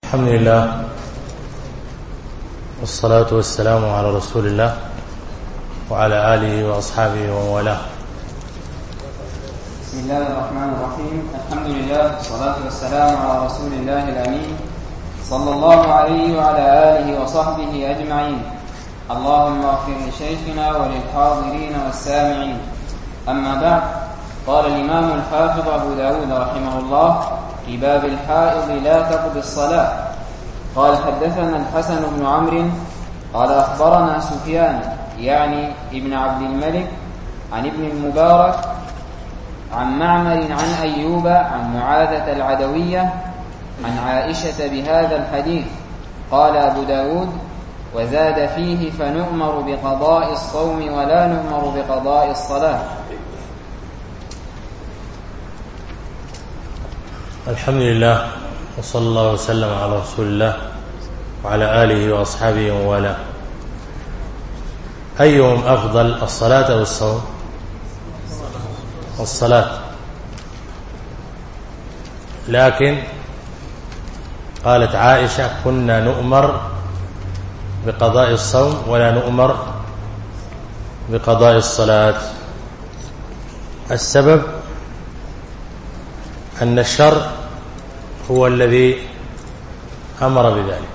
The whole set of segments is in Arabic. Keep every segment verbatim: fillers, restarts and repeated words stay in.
الحمد لله والصلاة والسلام على رسول الله وعلى آله وأصحابه ومن والاه. بسم الله الرحمن الرحيم. الحمد لله والصلاة والسلام على رسول الله الأمين صلى الله عليه وعلى آله وصحبه أجمعين. اللهم اغفر لشيخنا وللحاضرين والسامعين. أما بعد، قال الإمام الحافظ أبو داود رحمه الله في باب الحائض لا تقضي الصلاة. قال حدثنا الحسن بن عمرو قال أخبرنا سفيان يعني ابن عبد الملك عن ابن المبارك عن معمر عن أيوب عن معاذة العدوية عن عائشة بهذا الحديث. قال أبو داود: وزاد فيه: فنؤمر بقضاء الصوم ولا نؤمر بقضاء الصلاة. الحمد لله وصلى الله وسلم على رسول الله وعلى آله وأصحابه ومن والاه. أيهم أفضل، الصلاة أو الصوم؟ الصلاة. لكن قالت عائشة: كنا نؤمر بقضاء الصوم ولا نؤمر بقضاء الصلاة. السبب أن الشرع هو الذي أمر بذلك،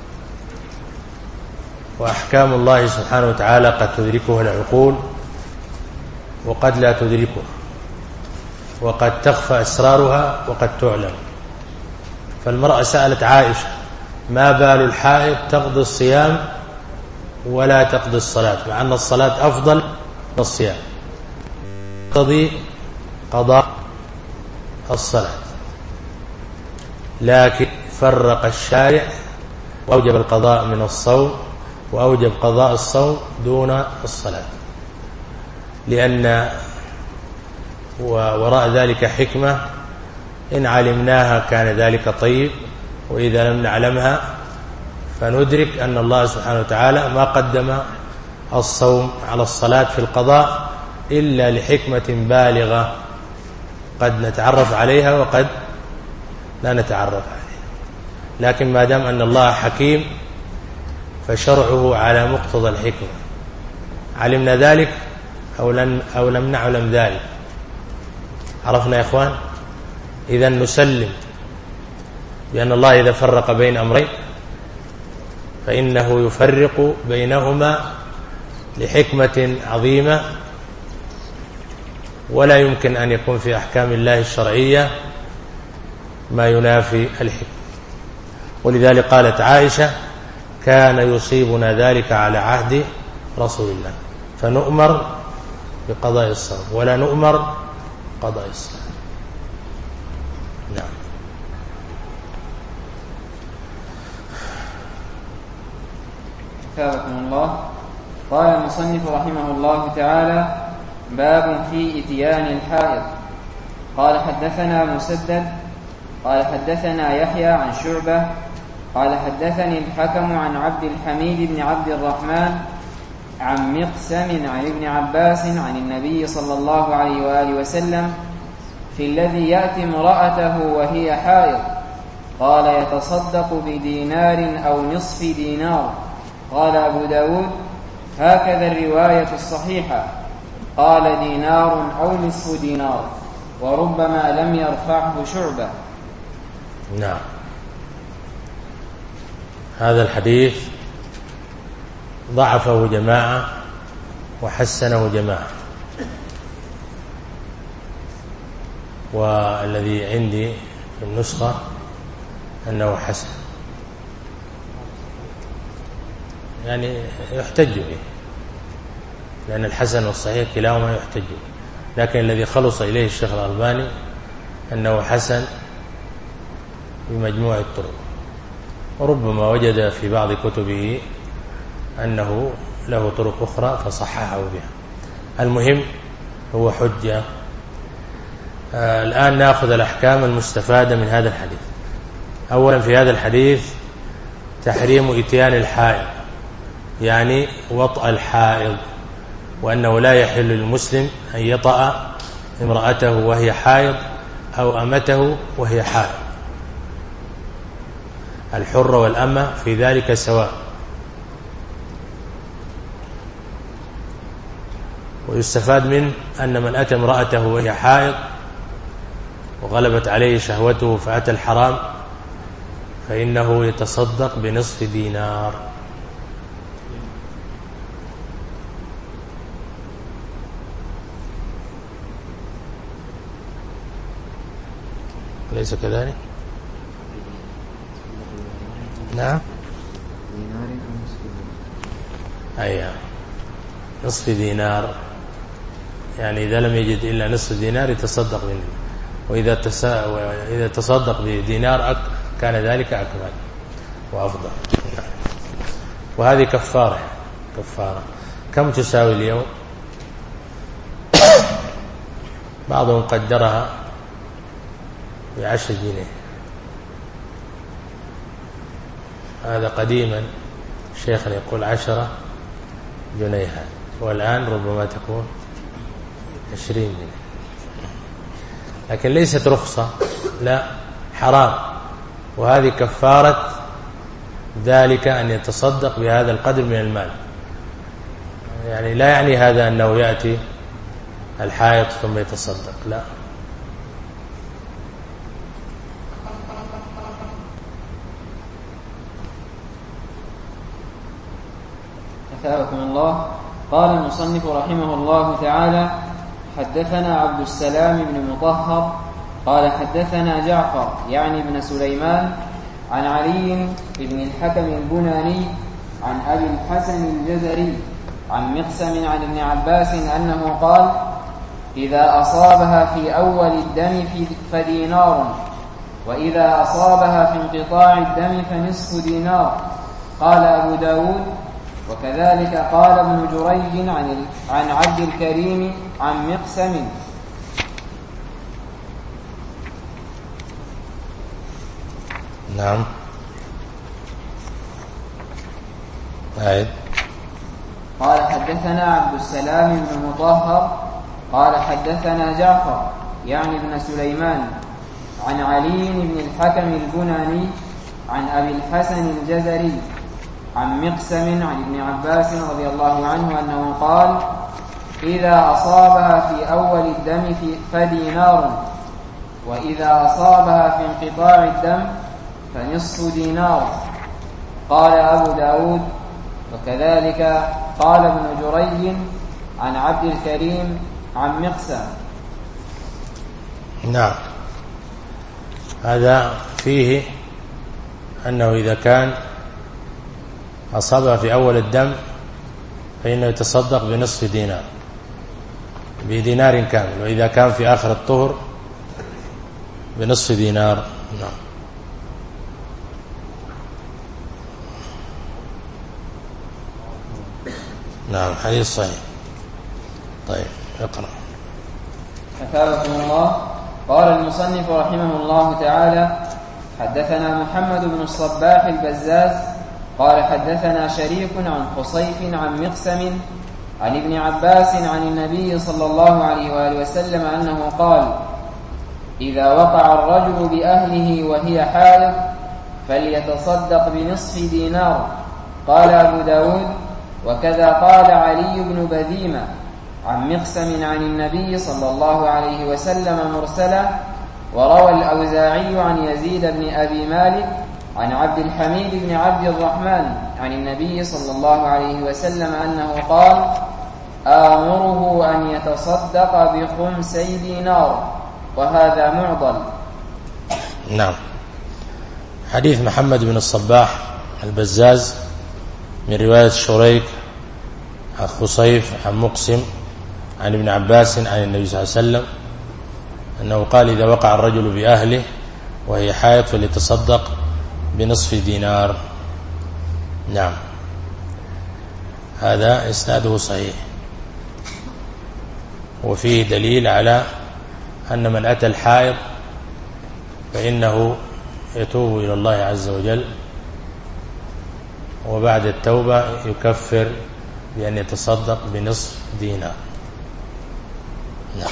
وأحكام الله سبحانه وتعالى قد تدركها العقول وقد لا تدركها، وقد تخفى أسرارها وقد تعلم. فالمرأة سألت عائشة: ما بال الحائض تقضي الصيام ولا تقضي الصلاة، مع أن الصلاة أفضل من الصيام، تقضي قضاء الصلاة. لكن فرق الشارع وأوجب القضاء من الصوم وأوجب قضاء الصوم دون الصلاة، لأن وراء ذلك حكمة إن علمناها كان ذلك طيب، وإذا لم نعلمها فندرك أن الله سبحانه وتعالى ما قدم الصوم على الصلاة في القضاء إلا لحكمة بالغة قد نتعرف عليها وقد لا نتعرف عليها. لكن ما دام أن الله حكيم فشرعه على مقتضى الحكمة، علمنا ذلك أو, لن أو لم نعلم ذلك. عرفنا يا إخوان؟ إذن نسلم بأن الله إذا فرق بين أمرين فإنه يفرق بينهما لحكمة عظيمة، ولا يمكن أن يكون في أحكام الله الشرعية ما ينافي الحكمة. ولذلك قالت عائشة: كان يصيبنا ذلك على عهد رسول الله، فنؤمر بقضاء الصوم ولا نؤمر قضاء الصلاة. نعم. أثابكم الله. قال المصنف رحمه الله تعالى: باب في إتيان الحائض. قال حدثنا مسدد قال حدثنا يحيى عن شعبة قال حدثني الحكم عن عبد الحميد بن عبد الرحمن عن مقسم عن ابن عباس عن النبي صلى الله عليه وآله وسلم في الذي يأتي امرأته وهي حائض، قال: يتصدق بدينار أو نصف دينار. قال أبو داود: هكذا الرواية الصحيحة. قال: دينار أو نصف دينار، وربما لم يرفعه شعبة. نعم. هذا الحديث ضعفه جماعة وحسنه جماعة، والذي عندي في النسخة أنه حسن، يعني يحتج به، لأن الحسن والصحيح كلاهما يحتج به، لكن الذي خلص إليه الشيخ الألباني أنه حسن بمجموع الطرق، وربما وجد في بعض كتبه أنه له طرق أخرى فصححه بها. المهم هو حجة. آه الآن نأخذ الأحكام المستفادة من هذا الحديث. أولا، في هذا الحديث تحريم إتيان الحائض، يعني وطأ الحائض، وأنه لا يحل للمسلم أن يطأ امرأته وهي حائض أو أمته وهي حائض. الحر والأمة في ذلك سواء. ويستفاد من أن من أتى امرأته وهي حائض وغلبت عليه شهوته فأتى الحرام فإنه يتصدق بنصف دينار. أليس كذلك؟ نعم. أي نصف دينار، يعني إذا لم يجد إلا نصف دينار يتصدق منه، وإذا تسا... وإذا تصدق بدينار أك... كان ذلك أكمل وأفضل. وهذه كفارة. كفارة كم تساوي اليوم؟ بعضهم قدرها بعشر جنيه، هذا قديما شيخنا يقول عشرة جنيها، والآن ربما تكون عشرين جنيه، لكن ليست رخصة، لا حرام. وهذه كفارة ذلك أن يتصدق بهذا القدر من المال. يعني لا يعني هذا أنه يأتي الحائط ثم يتصدق، لا. أثابكم الله. قال المصنف رحمه الله تعالى: حدثنا عبد السلام بن مطهر قال حدثنا جعفر يعني ابن سليمان عن علي بن الحكم البناني عن أبي الحسن الجزري عن مقسم عن ابن عباس أنه قال: إذا أصابها في أول الدم فدينار، وإذا أصابها في انقطاع الدم فنصف دينار. قال أبو داود: وكذلك قال ابن جريج عن عن عبد الكريم عن مقسم. نعم. عيد. قال حدثنا عبد السلام بن مطهر قال حدثنا جعفر يعني ابن سليمان عن علي بن الحكم البناني عن أبي الحسن الجزري عن مقسم عن ابن عباس رضي الله عنه أنه قال: إذا أصابها في أول الدم فدينار، وإذا أصابها في انقطاع الدم فنصف دينار. قال أبو داود: وكذلك قال ابن جريج عن عبد الكريم عن مقسم. نعم. هذا فيه أنه إذا كان أصابها في أول الدم فإنه يتصدق بنصف دينار، بدينار كامل، وإذا كان في آخر الطهر بنصف دينار. نعم. نعم حديث صحيح. طيب اقرأ. أثابكم الله. قال المصنف رحمه الله تعالى: حدثنا محمد بن الصباح البزاز قال حدثنا شريك عن قصيف عن مقسم عن ابن عباس عن النبي صلى الله عليه وآله وسلم أنه قال: إذا وقع الرجل بأهله وهي حائض فليتصدق بنصف دينار. قال أبو داود: وكذا قال علي بن بذيمة عن مقسم عن النبي صلى الله عليه وسلم مرسلا. وروى الأوزاعي عن يزيد بن أبي مالك عن عبد الحميد بن عبد الرحمن عن النبي صلى الله عليه وسلم أنه قال: آمره أن يتصدق بخمسي دينار. وهذا معضل. نعم. حديث محمد بن الصباح البزاز من رواية شريك عن خصيف عن مقسم عن ابن عباس عن النبي صلى الله عليه وسلم أنه قال: إذا وقع الرجل بأهله وهي حائض فليتصدق بنصف دينار. نعم. هذا إسناده صحيح، وفيه دليل على أن من أتى الحائض فإنه يتوب إلى الله عز وجل، وبعد التوبة يكفر بأن يتصدق بنصف دينار. نعم.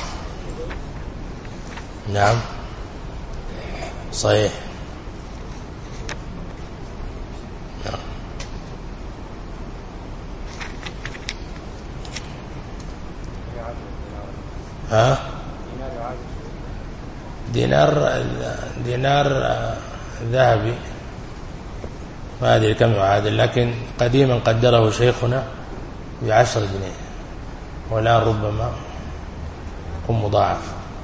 نعم صحيح. ها دينار دينار ذهبي ما أدري كم يعادل، لكن قديما قدره شيخنا بعشر جنيه، والآن ربما يكون مضاعف.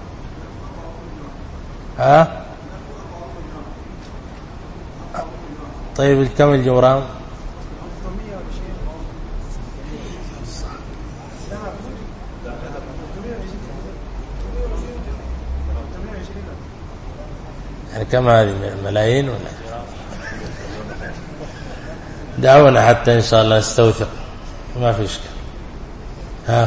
ها طيب كم الجورام؟ يعني كم هذه ملايين ولا؟ دعونا حتى إن شاء الله نستوثق، ما في إشكال. ها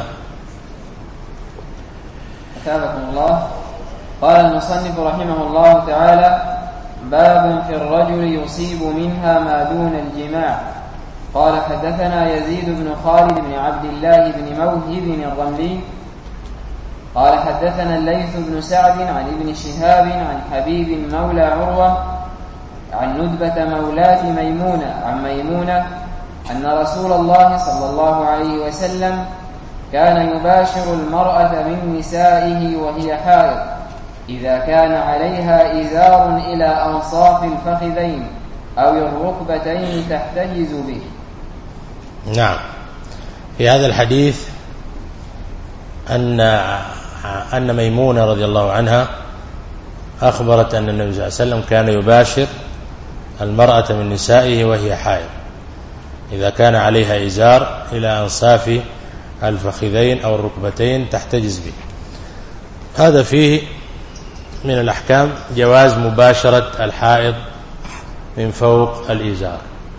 أثابكم الله. قال المصنف رحمه الله تعالى: باب في الرجل يصيب منها ما دون الجماع. قال حدثنا يزيد بن خالد بن عبد الله بن موهب الرملي قال حدثنا الليث بن سعد عن ابن شهاب عن حبيب مولى عروة عن ندبة مولاة ميمونة عن ميمونة أن رسول الله صلى الله عليه وسلم كان يباشر المرأة من نسائه وهي حائض إذا كان عليها إزار إلى أنصاف الفخذين أو الركبتين تحتجز به. نعم. في هذا الحديث أن أن ميمونة رضي الله عنها أخبرت أن النبي صلى الله عليه وسلم كان يباشر المرأة من نسائه وهي حائض إذا كان عليها إزار إلى أنصاف الفخذين أو الركبتين تحتجز به. هذا فيه من الأحكام جواز مباشرة الحائض من فوق الإزار.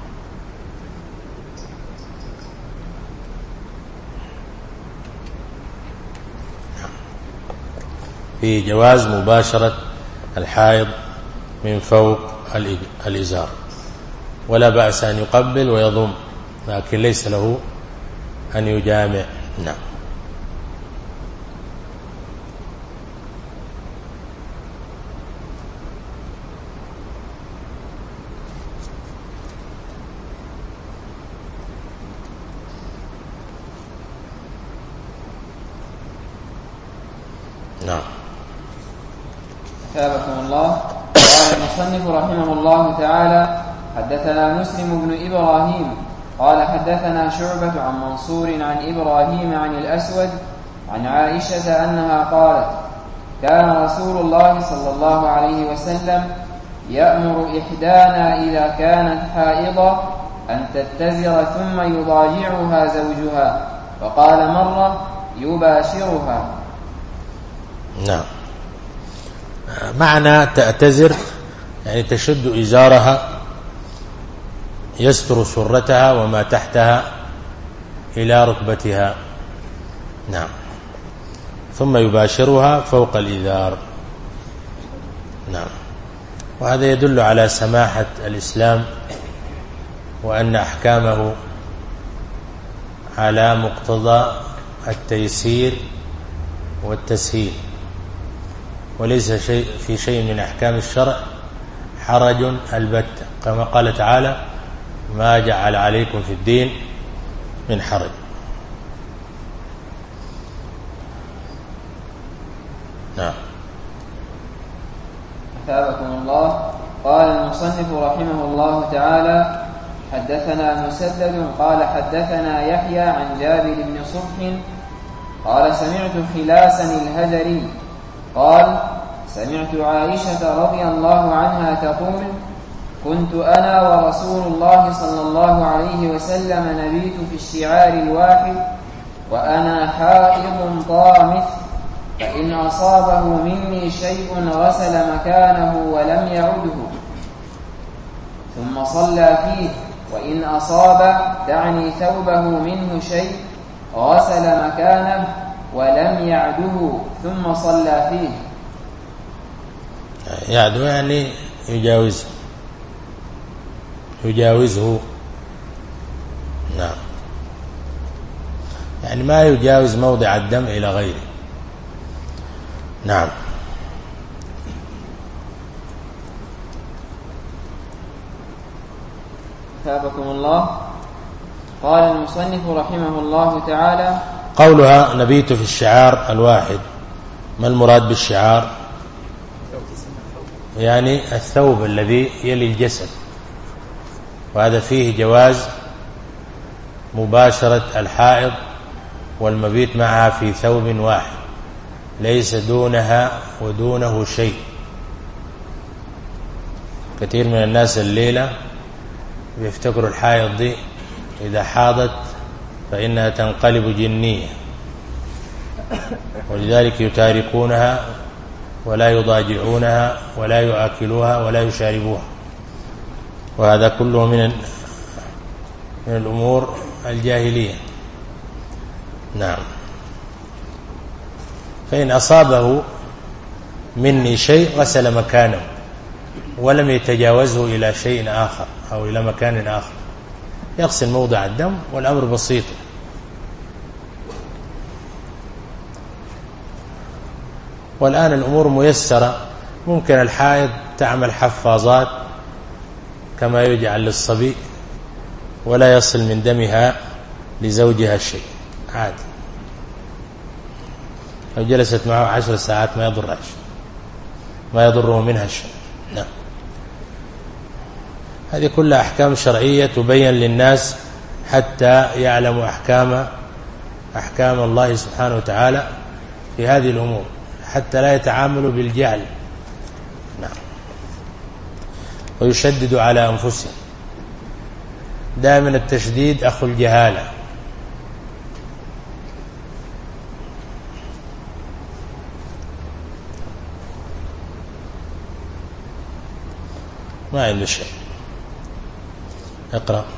في جواز مباشرة الحائض من فوق الإزار، ولا بأس أن يقبل ويضم، لكن ليس له أن يجامع. نعم. نعم. أثابكم الله. قال المصنف رحمه الله تعالى: حدثنا مسلم بن إبراهيم قال حدثنا شعبة عن منصور عن إبراهيم عن الأسود عن عائشة أنها قالت: كان رسول الله صلى الله عليه وسلم يأمر إحدانا إذا كانت حائضة أن تتزر ثم يضاجعها زوجها، فقال مرة: يباشرها. نعم. معنى تأتزر يعني تشد إزارها يستر سرتها وما تحتها إلى ركبتها. نعم. ثم يباشرها فوق الإزار. نعم. وهذا يدل على سماحة الإسلام وأن أحكامه على مقتضى التيسير والتسهيل، وليس شيء في شيء من أحكام الشرع حرج البتة، كما قال تعالى: ما جعل عليكم في الدين من حرج. نعم. أثابكم الله. قال المصنف رحمه الله تعالى: حدثنا مسدد قال حدثنا يحيى عن جابر بن صبح قال سمعت خلاسا الهجري قال سمعت عائشة رضي الله عنها تقول: كنت أنا ورسول الله صلى الله عليه وسلم نبيت في الشعار الواحد وأنا حائض طامث، فإن أصابه مني شيء غسل مكانه ولم يعده ثم صلى فيه، وإن أصاب تعني ثوبه منه شيء غسل مكانه ولم يعده ثم صلى فيه. يعدو يعني يجاوزه يجاوزه نعم، يعني ما يجاوز موضع الدم إلى غيره. نعم. ثابكم الله. قال المصنف رحمه الله تعالى: قولها نبيت في الشعار الواحد ما المراد بالشعار؟ يعني الثوب الذي يلي الجسد، وهذا فيه جواز مباشرة الحائض والمبيت معها في ثوب واحد ليس دونها ودونه شيء. كثير من الناس الليلة بيفتكروا الحائض دي إذا حاضت فإنها تنقلب جنية، ولذلك يتاركونها ولا يضاجعونها ولا يؤكلوها ولا يشاربوها، وهذا كله من من الأمور الجاهلية. نعم. فإن أصابه مني شيء غسل مكانه ولم يتجاوزه إلى شيء آخر أو إلى مكان آخر، يغسل موضع الدم والأمر بسيط. والآن الأمور ميسرة، ممكن الحائض تعمل حفاظات كما يجعل للصبي ولا يصل من دمها لزوجها شيء عادي، لو جلست معه عشر ساعات ما يضرها شيء، ما يضره منها شيء. نعم. هذه كلها أحكام شرعية تبين للناس حتى يعلموا أحكام أحكام الله سبحانه وتعالى في هذه الأمور، حتى لا يتعاملوا بالجهل. نعم. ويشددوا على أنفسهم. دائما التشديد أخو الجهالة. ما عنده شيء. اقرأ.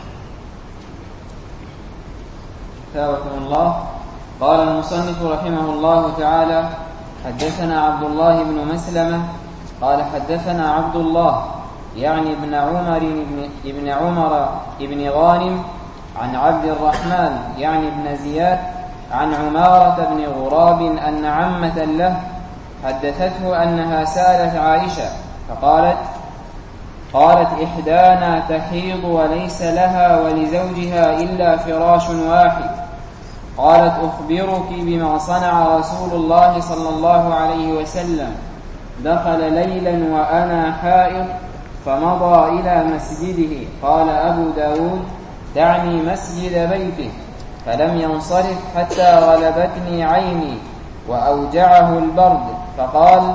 ثابتكم الله. قال المصنف رحمه الله تعالى: حدثنا عبد الله بن مسلمة قال حدثنا عبد الله يعني ابن عمر ابن عمر ابن غانم عن عبد الرحمن يعني ابن زياد عن عمارة بن غراب أن عمة له حدثته أنها سألت عائشة فقالت قالت إحدانا تحيض وليس لها ولزوجها إلا فراش واحد. قالت أخبرك بما صنع رسول الله صلى الله عليه وسلم: دخل ليلا وأنا حائض فمضى إلى مسجده. قال أبو داود: تعني مسجد بيته. فلم ينصرف حتى غلبتني عيني وأوجعه البرد، فقال: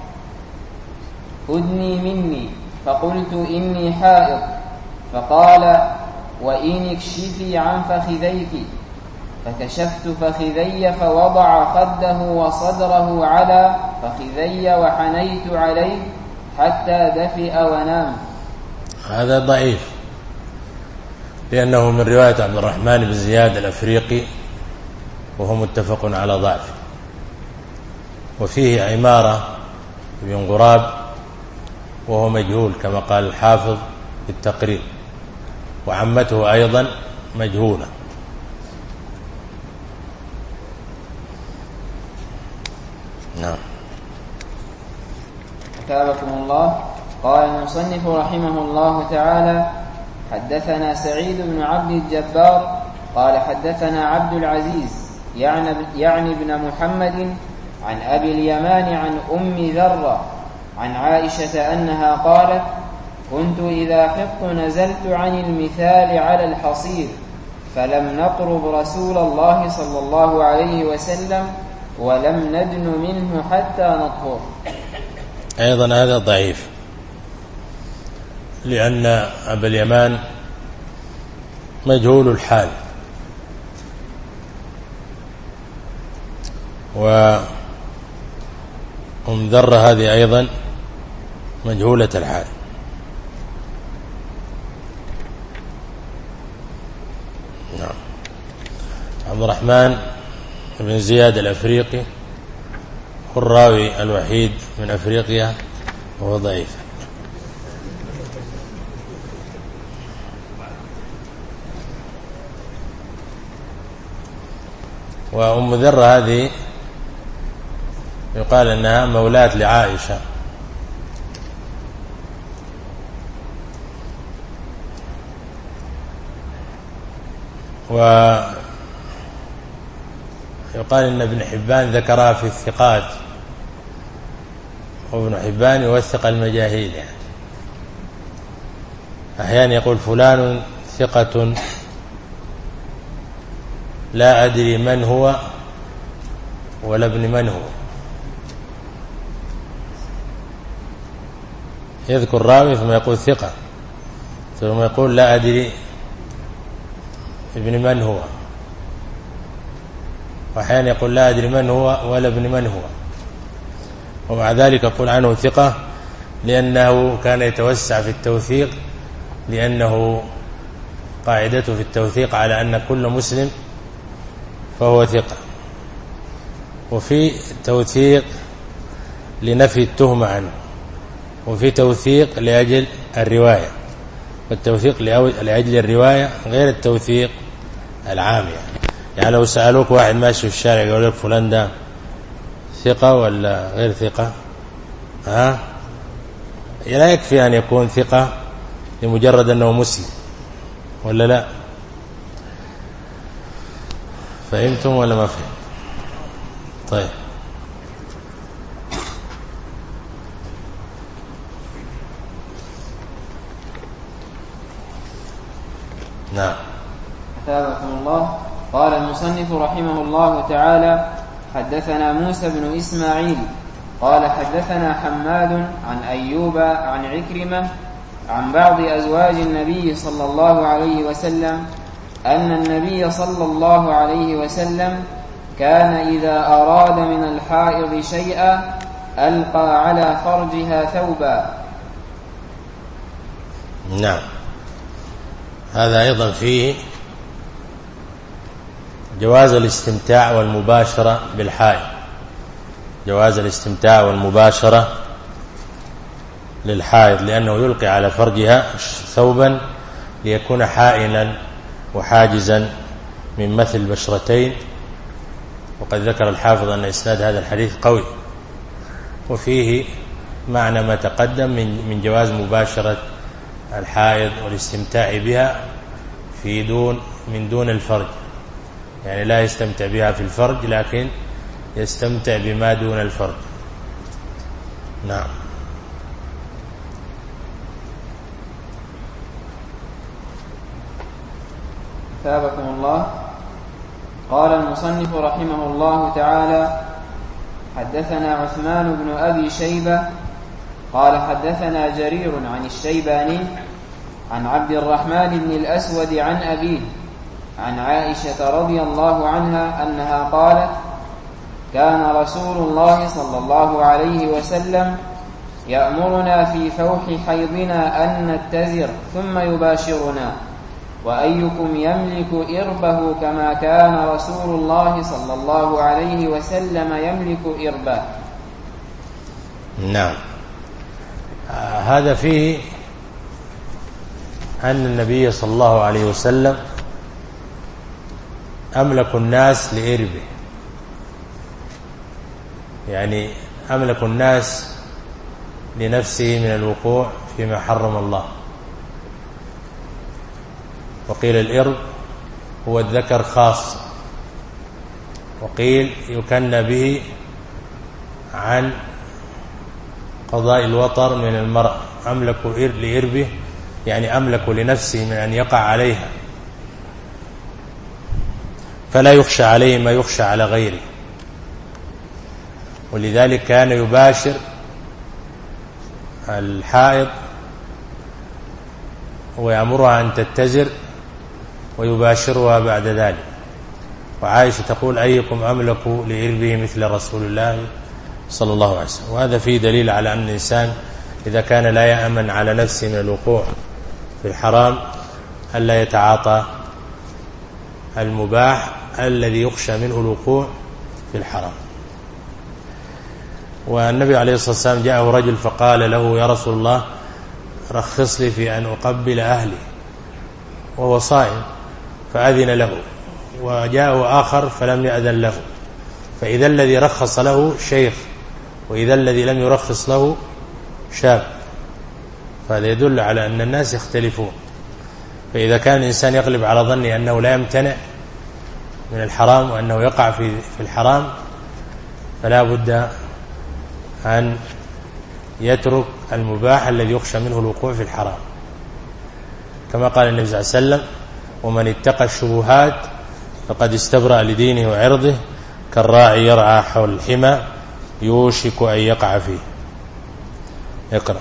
أدني مني. فقلت: إني حائض. فقال: وإن اكشفي عن فخذيك. فكشفت فخذي فوضع خده وصدره على فخذي وحنيت عليه حتى دفئ ونام. هذا ضعيف لأنه من رواية عبد الرحمن بن زياد الأفريقي وهو متفق على ضعفه، وفيه عمارة بن غراب وهو مجهول كما قال الحافظ في التقريب، وعمته أيضا مجهولة. نعم. أثابكم الله. قال المصنف رحمه الله تعالى: حدثنا سعيد بن عبد الجبار قال حدثنا عبد العزيز يعني, يعني ابن محمد عن أبي اليمان عن أم ذرة عن عائشة أنها قالت: كنت إذا حقت نزلت عن المثال على الحصير فلم نقرب رسول الله صلى الله عليه وسلم ولم ندن منه حتى نطهر. أيضا هذا ضعيف لأن أبا اليمان مجهول الحال، وأم ذرة هذه أيضا مجهولة الحال. نعم. عبد الرحمن بن زياد الأفريقي هو الراوي الوحيد من أفريقيا وهو ضعيف. وأم ذرة هذه يقال أنها مولاة لعائشة، ويقال أن ابن حبان ذكرها في الثقات وابن حبان يوثق المجاهيل، يعني أحيانا يقول فلان ثقة لا أدري من هو ولا ابن من هو، يذكر راوي ثم يقول ثقة ثم يقول لا أدري ابن من هو، وأحيانا يقول لا أدري من هو ولا ابن من هو، ومع ذلك يقول عنه ثقة لأنه كان يتوسع في التوثيق، لأنه قاعدته في التوثيق على أن كل مسلم فهو ثقة. وفي توثيق لنفي التهمة عنه، وفي توثيق لأجل الرواية، والتوثيق لأجل الرواية غير التوثيق العام. يعني, يعني لو سألوك واحد ماشي في الشارع يقول لك فلان ده ثقة ولا غير ثقة، ها لا يكفي أن يكون ثقة لمجرد أنه مسلم ولا لا؟ فهمتم ولا ما فهم؟ طيب نعم. أثابكم الله. قال المصنف رحمه الله تعالى: حدثنا موسى بن إسماعيل قال حدثنا حماد عن أيوب عن عكرمة عن بعض أزواج النبي صلى الله عليه وسلم أن النبي صلى الله عليه وسلم كان إذا أراد من الحائض شيئا ألقى على فرجها ثوبا. نعم. هذا أيضا فيه جواز الاستمتاع والمباشرة بالحائض، جواز الاستمتاع والمباشرة للحائض، لأنه يلقي على فرجها ثوبا ليكون حائلا وحاجزا من مثل البشرتين. وقد ذكر الحافظ أن إسناد هذا الحديث قوي، وفيه معنى ما تقدم من من جواز مباشرة الحائض والاستمتاع بها في دون من دون الفرج، يعني لا يستمتع بها في الفرج لكن يستمتع بما دون الفرج. نعم. ثابكم الله. قال المصنف رحمه الله تعالى: حدثنا عثمان بن أبي شيبة قال حدثنا جرير عن الشيباني عن عبد الرحمن بن الأسود عن أبيه عن عائشة رضي الله عنها أنها قالت: كان رسول الله صلى الله عليه وسلم يأمرنا في فوح حيضنا أن نتزر ثم يباشرنا، وأيكم يملك إربه كما كان رسول الله صلى الله عليه وسلم يملك إربه. نعم. آه هذا فيه أن النبي صلى الله عليه وسلم أملك الناس لإربه، يعني أملك الناس لنفسه من الوقوع فيما حرم الله. وقيل الإرب هو الذكر خاص، وقيل يكنى به عن قضاء الوطر من المرأة. أملك لإربه يعني أملك لنفسه من أن يقع عليها، فلا يخشى عليه ما يخشى على غيره. ولذلك كان يباشر الحائض ويأمرها أن تتزر ويباشرها بعد ذلك. وعائشة تقول: أيكم أملك لإربه مثل رسول الله صلى الله عليه وسلم. وهذا فيه دليل على أن الإنسان إذا كان لا يأمن على نفسه من الوقوع في الحرام ألا يتعاطى المباح الذي يخشى منه الوقوع في الحرام. والنبي عليه الصلاة والسلام جاءه رجل فقال له: يا رسول الله رخص لي في أن أقبل أهلي، وهو صائم، فأذن له. وجاءه آخر فلم يأذن له، فإذا الذي رخص له شيخ وإذا الذي لم يرخص له شاب، فهذا يدل على أن الناس يختلفون. فإذا كان الإنسان يغلب على ظنه أنه لا يمتنع من الحرام وأنه يقع في في الحرام، فلا بد أن يترك المباح الذي يخشى منه الوقوع في الحرام، كما قال النبي صلى الله عليه وسلم: ومن اتقى الشبهات فقد استبرأ لدينه وعرضه كالراعي يرعى حول الحمى يوشك أن يقع فيه. اقرأ.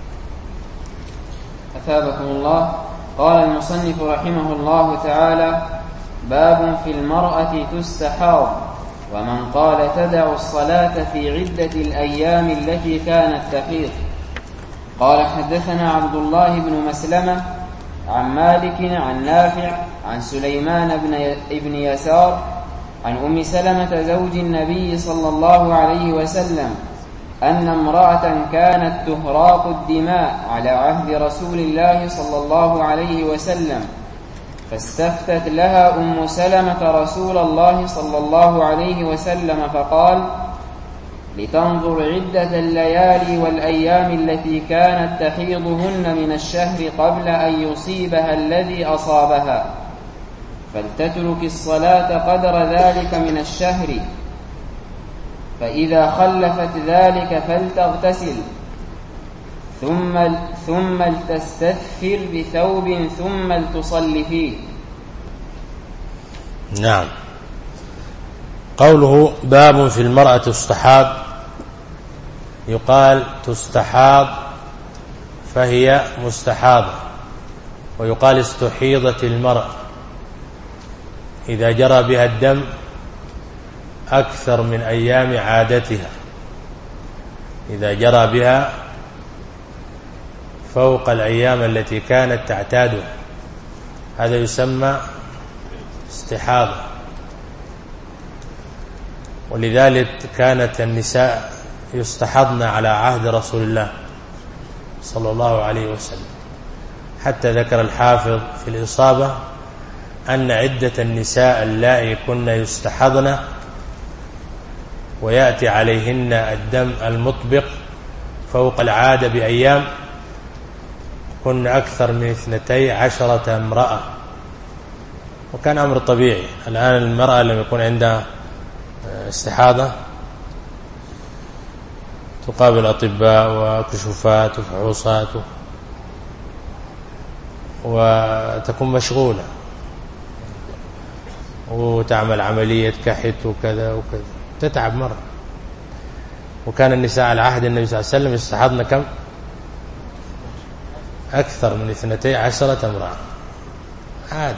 أثابكم الله. قال المصنف رحمه الله تعالى: باب في المرأة تستحاض، ومن قال تدع الصلاة في عدة الأيام التي كانت تحيض. قال: حدثنا عبد الله بن مسلمة عن مالك عن نافع عن سليمان بن يسار عن أم سلمة زوج النبي صلى الله عليه وسلم أن امرأة كانت تهراق الدماء على عهد رسول الله صلى الله عليه وسلم، فاستفتت لها أم سلمة رسول الله صلى الله عليه وسلم فقال: لتنظر عدة الليالي والأيام التي كانت تحيضهن من الشهر قبل أن يصيبها الذي أصابها، فلتترك الصلاة قدر ذلك من الشهر، فإذا خلفت ذلك فلتغتسل، ثم ثم لتستثفر بثوب ثم لتصلي فيه. نعم. قوله باب في المرأة تستحاض، يقال تستحاض فهي مستحاضة، ويقال استحيضت المرأة إذا جرى بها الدم أكثر من أيام عادتها، إذا جرى بها فوق الأيام التي كانت تعتادها، هذا يسمى استحاضة. ولذلك كانت النساء يستحضن على عهد رسول الله صلى الله عليه وسلم، حتى ذكر الحافظ في الإصابة أن عدة النساء اللائي كن يستحضن ويأتي عليهن الدم المطبق فوق العادة بأيام كن أكثر من اثنتي عشرة امرأة، وكان أمر طبيعي. الآن المرأة لما يكون عندها استحاضة تقابل أطباء وكشوفات وفحوصات وتكون مشغولة وتعمل عملية كحت وكذا وكذا، تتعب مرة. وكان النساء على عهد النبي صلى الله عليه وسلم يستحضن كم؟ أكثر من اثنتي عشرة امرأة عادي.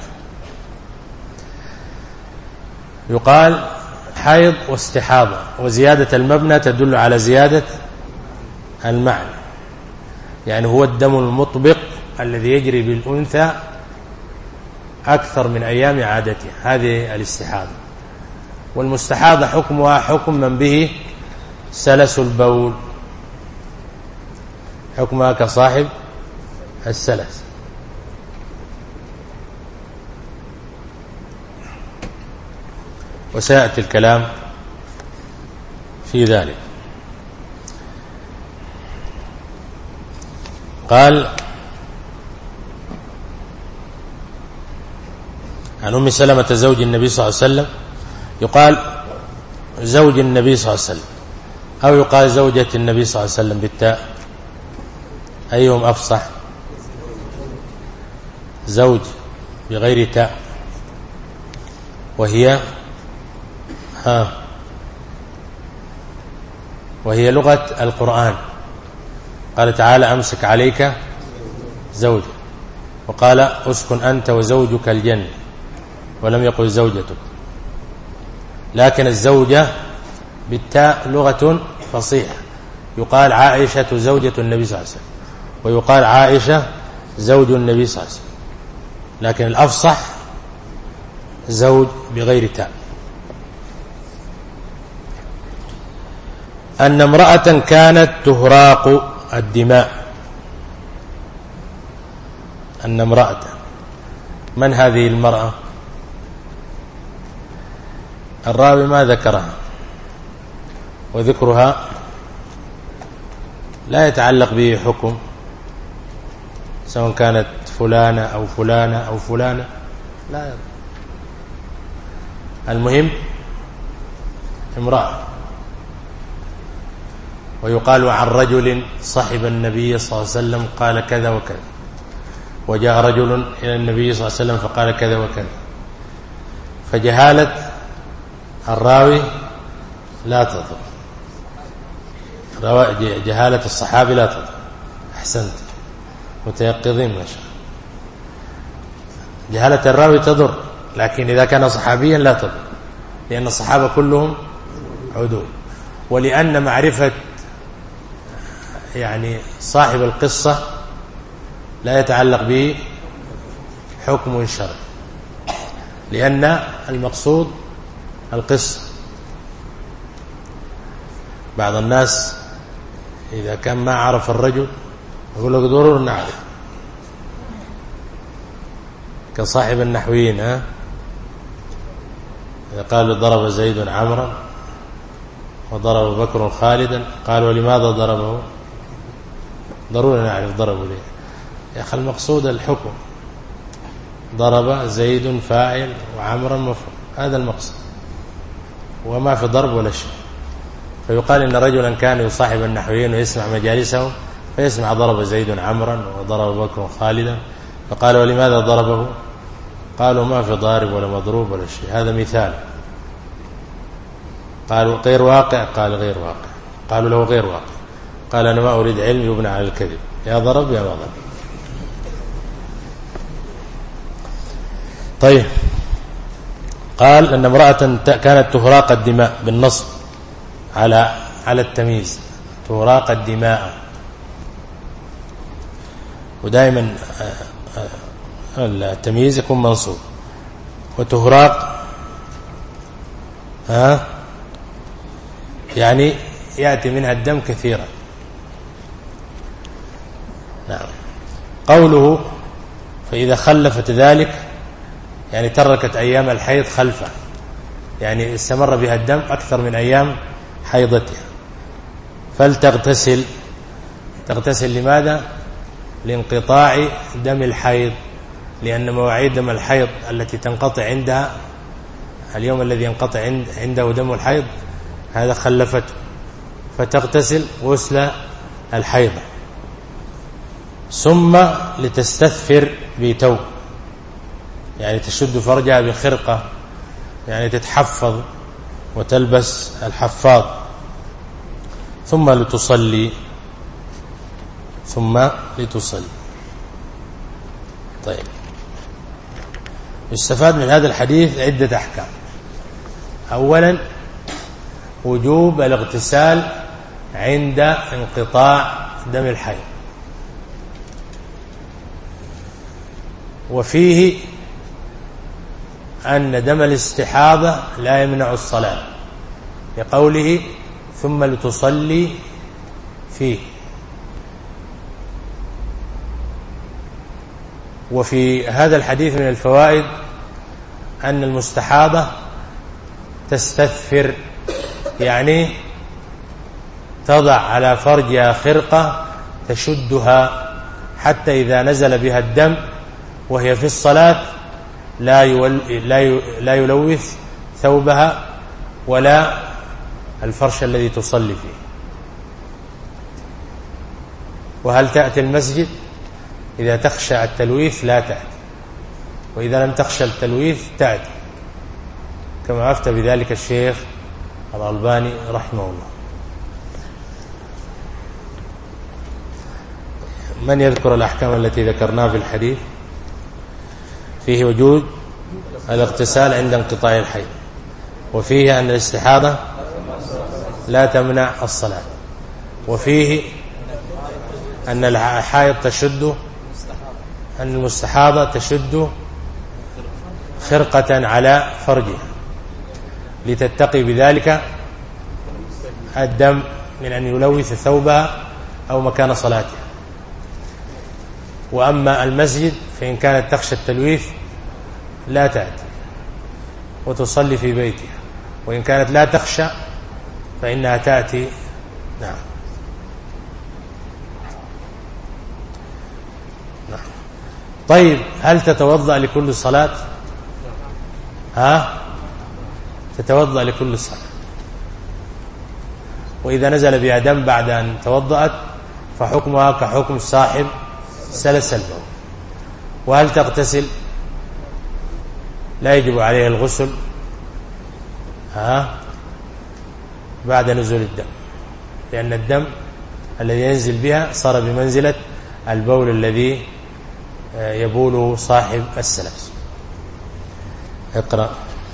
يقال حيض واستحاضة، وزيادة المبنى تدل على زيادة المعنى، يعني هو الدم المطبق الذي يجري بالأنثى أكثر من أيام عادتها، هذه الاستحاضة. والمستحاضة حكمها حكم من به سلس البول، حكمها كصاحب السلس. وسيأتي الكلام في ذلك. قال عن أم سلمة زوج النبي صلى الله عليه وسلم، يقال زوج النبي صلى الله عليه وسلم أو يقال زوجة النبي صلى الله عليه وسلم بالتاء، أيهم أفصح؟ زوج بغير تاء، وهي ها وهي لغة القرآن. قال تعالى: أمسك عليك زوجك، وقال: أسكن أنت وزوجك الجنة، ولم يقل زوجتك. لكن الزوجة بالتاء لغة فصيحة، يقال عائشة زوجة النبي صلى الله عليه وسلم، ويقال عائشة زوج النبي صلى الله عليه وسلم، لكن الأفصح زوج بغير تاء. أن امرأة كانت تهراق الدماء. أن امرأة، من هذه المرأة؟ الراوي ما ذكرها، وذكرها لا يتعلق به حكم، سواء كانت فلانة أو فلانة أو فلانة، لا. المهم امرأة. ويقال عن رجل صحب النبي صلى الله عليه وسلم قال كذا وكذا، وجاء رجل إلى النبي صلى الله عليه وسلم فقال كذا وكذا. فجهالة الراوي لا تضر، جهالة الصحابي لا تضر. أحسنت، متيقظين ما شاء الله. جهالة الراوي تضر، لكن إذا كان صحابيا لا تضر، لأن الصحابة كلهم عدول، ولأن معرفة يعني صاحب القصة لا يتعلق به حكم شرعي، لأن المقصود القصة. بعض الناس إذا كان ما عرف الرجل يقول له ضروري نعرف، كصاحب النحويين، ها إذا قالوا ضرب زيد عمرا وضرب بكر خالدا، قالوا لماذا ضربه؟ ضروري نعرف ضربه ليه. يا أخي المقصود الحكم، ضرب زيد فاعل وعمرا مفعول، هذا المقصود، وما في ضرب ولا شيء. فيقال إن رجلا كان يصاحب النحويين ويسمع مجالسهم فيسمع ضرب زيد عمرا وضرب بكر خالدا، فقال ولماذا ضربه؟ قالوا ما في ضارب ولا مضروب ولا شيء، هذا مثال. قالوا غير واقع، قال غير واقع. قالوا له غير واقع، قال أنا ما أريد علم يبنى على الكذب، يا ضرب يا ما ضرب. طيب، قال أن امرأة كانت تهراق الدماء بالنصب على على التمييز، تهراق الدماء، ودائما التمييز يكون منصوب، وتهراق ها يعني يأتي منها الدم كثيرا. نعم. قوله فإذا خلفت ذلك يعني تركت أيام الحيض خلفه، يعني استمر بها الدم أكثر من أيام حيضتها، فلتغتسل. تغتسل لماذا؟ لانقطاع دم الحيض، لأن مواعيد دم الحيض التي تنقطع عندها، اليوم الذي ينقطع عنده دم الحيض هذا خلفته، فتغتسل غسل الحيضة. ثم لتستثفر بتوب، يعني تشد فرجها بخرقة، يعني تتحفظ وتلبس الحفاظ. ثم لتصلي ثم لتصلي طيب، يستفاد من هذا الحديث عدة أحكام. أولا وجوب الاغتسال عند انقطاع دم الحيض، وفيه أن دم الاستحاضة لا يمنع الصلاة، لقوله ثم لتصلي فيه. وفي هذا الحديث من الفوائد أن المستحاضة تستثفر، يعني تضع على فرجها خرقة تشدها حتى إذا نزل بها الدم وهي في الصلاة لا لا يلوث ثوبها ولا الفرش الذي تصلي فيه. وهل تأتي المسجد؟ إذا تخشى التلويث لا تأتي، وإذا لم تخشى التلويث تأتي، كما أفتى بذلك الشيخ الألباني رحمه الله. من يذكر الأحكام التي ذكرناها في الحديث؟ فيه وجود الاغتسال عند انقطاع الحيض، وفيه أن الاستحاضة لا تمنع الصلاة، وفيه أن الحائض تشد أن المستحاضة تشد خرقة على فرجها لتتقي بذلك الدم من أن يلوث ثوبها أو مكان صلاتها. وأما المسجد فإن كانت تخشى التلويث لا تأتي وتصلي في بيتها، وإن كانت لا تخشى فإنها تأتي. نعم نعم. طيب، هل تتوضأ لكل صلاة؟ ها تتوضأ لكل صلاة، وإذا نزل بها دم بعد أن توضأت فحكمها كحكم صاحب سلس البول. وهل تغتسل؟ لا يجب عليها الغسل ها بعد نزول الدم، لأن الدم الذي ينزل بها صار بمنزلة البول الذي يبوله صاحب السلس. اقرأ.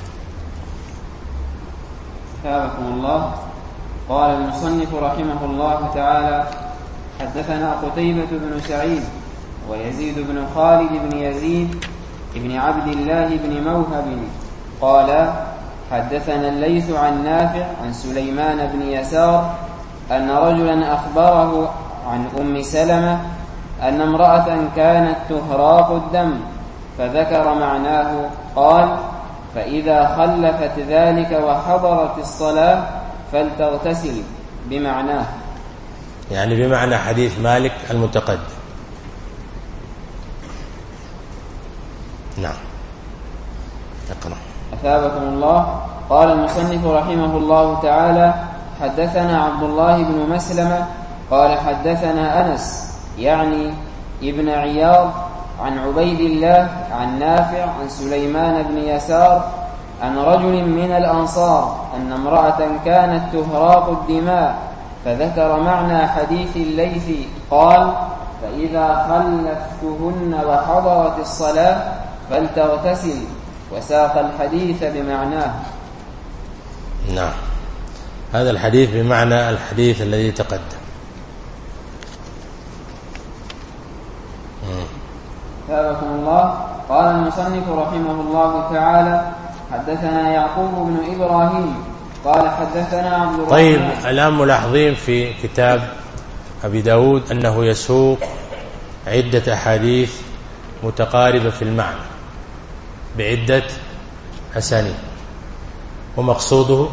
ثابكم الله. قال المصنف رحمه الله تعالى: حدثنا قتيبة بن سعيد ويزيد بن خالد بن يزيد بن عبد الله بن موهب قال: حدثنا الليث عن نافع عن سليمان بن يسار أن رجلا أخبره عن أم سلمة أن امرأة كانت تهراق الدم فذكر معناه. قال: فإذا خلفت ذلك وحضرت الصلاة فلتغتسل، بمعناه، يعني بمعنى حديث مالك المتقدم. نعم. اقرأ. أثابكم الله. قال المصنف رحمه الله تعالى: حدثنا عبد الله بن مسلمة قال حدثنا أنس يعني ابن عياض عن عبيد الله عن نافع عن سليمان بن يسار عن رجل من الأنصار أن امرأة كانت تهراق الدماء فذكر معنى حديث الليث. قال: فإذا خلفتهن وحضرت الصلاة فلتغتسل، وساق الحديث بمعناه. نعم، هذا الحديث بمعنى الحديث الذي تقدم. ثابكم الله. قال المصنف رحمه الله تعالى: حدثنا يعقوب بن إبراهيم قال حدثنا عبد الرحمن. طيب، الآن ملاحظين في كتاب أبي داود أنه يسوق عدة أحاديث متقاربة في المعنى بعدة أسانيد، ومقصوده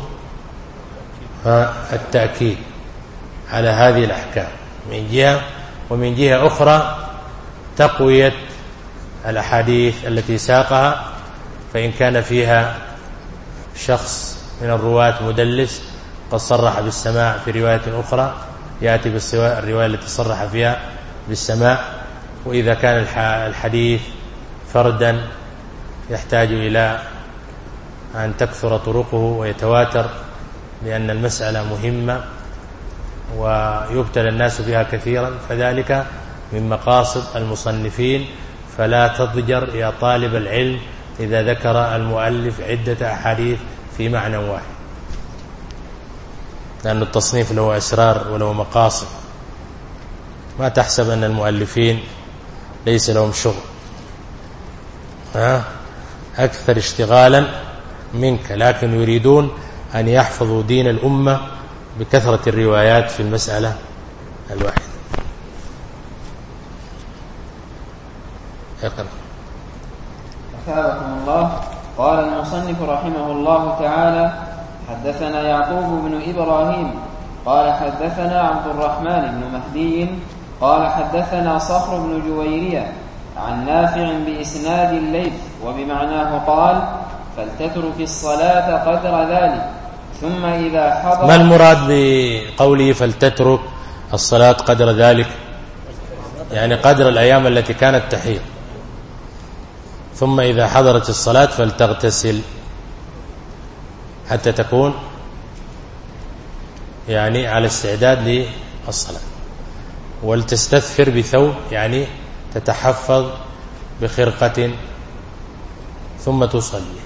التأكيد على هذه الأحكام من جهة، ومن جهة أخرى تقوية الأحاديث التي ساقها، فإن كان فيها شخص من الرواة مدلس قد صرح بالسماع في رواية أخرى يأتي بالرواية التي صرح فيها بالسماع. وإذا كان الحديث فردا يحتاج إلى أن تكثر طرقه ويتواتر، لأن المسألة مهمة ويبتلى الناس بها كثيرا، فذلك من مقاصد المصنفين. فلا تضجر يا طالب العلم إذا ذكر المؤلف عدة أحاديث في معنى واحد، لأن التصنيف له أسرار وله مقاصد. ما تحسب أن المؤلفين ليس لهم شغل، ها أكثر اشتغالا منك، لكن يريدون أن يحفظوا دين الأمة بكثرة الروايات في المسألة الواحدة. يقرأ. أثابكم الله. قال المصنف رحمه الله تعالى: حدثنا يعقوب بن إبراهيم قال حدثنا عبد الرحمن بن مهدي قال حدثنا صخر بن جويرية عن نافع بإسناد الليث وبمعناه. قال: فلتترك الصلاة قدر ذلك ثم إذا حضر. ما المراد بقوله فلتترك الصلاة قدر ذلك؟ يعني قدر الأيام التي كانت تحيض، ثم إذا حضرت الصلاة فلتغتسل حتى تكون يعني على استعداد للصلاة، ولتستثفر بثوب يعني تتحفظ بخرقة ثم تصلي.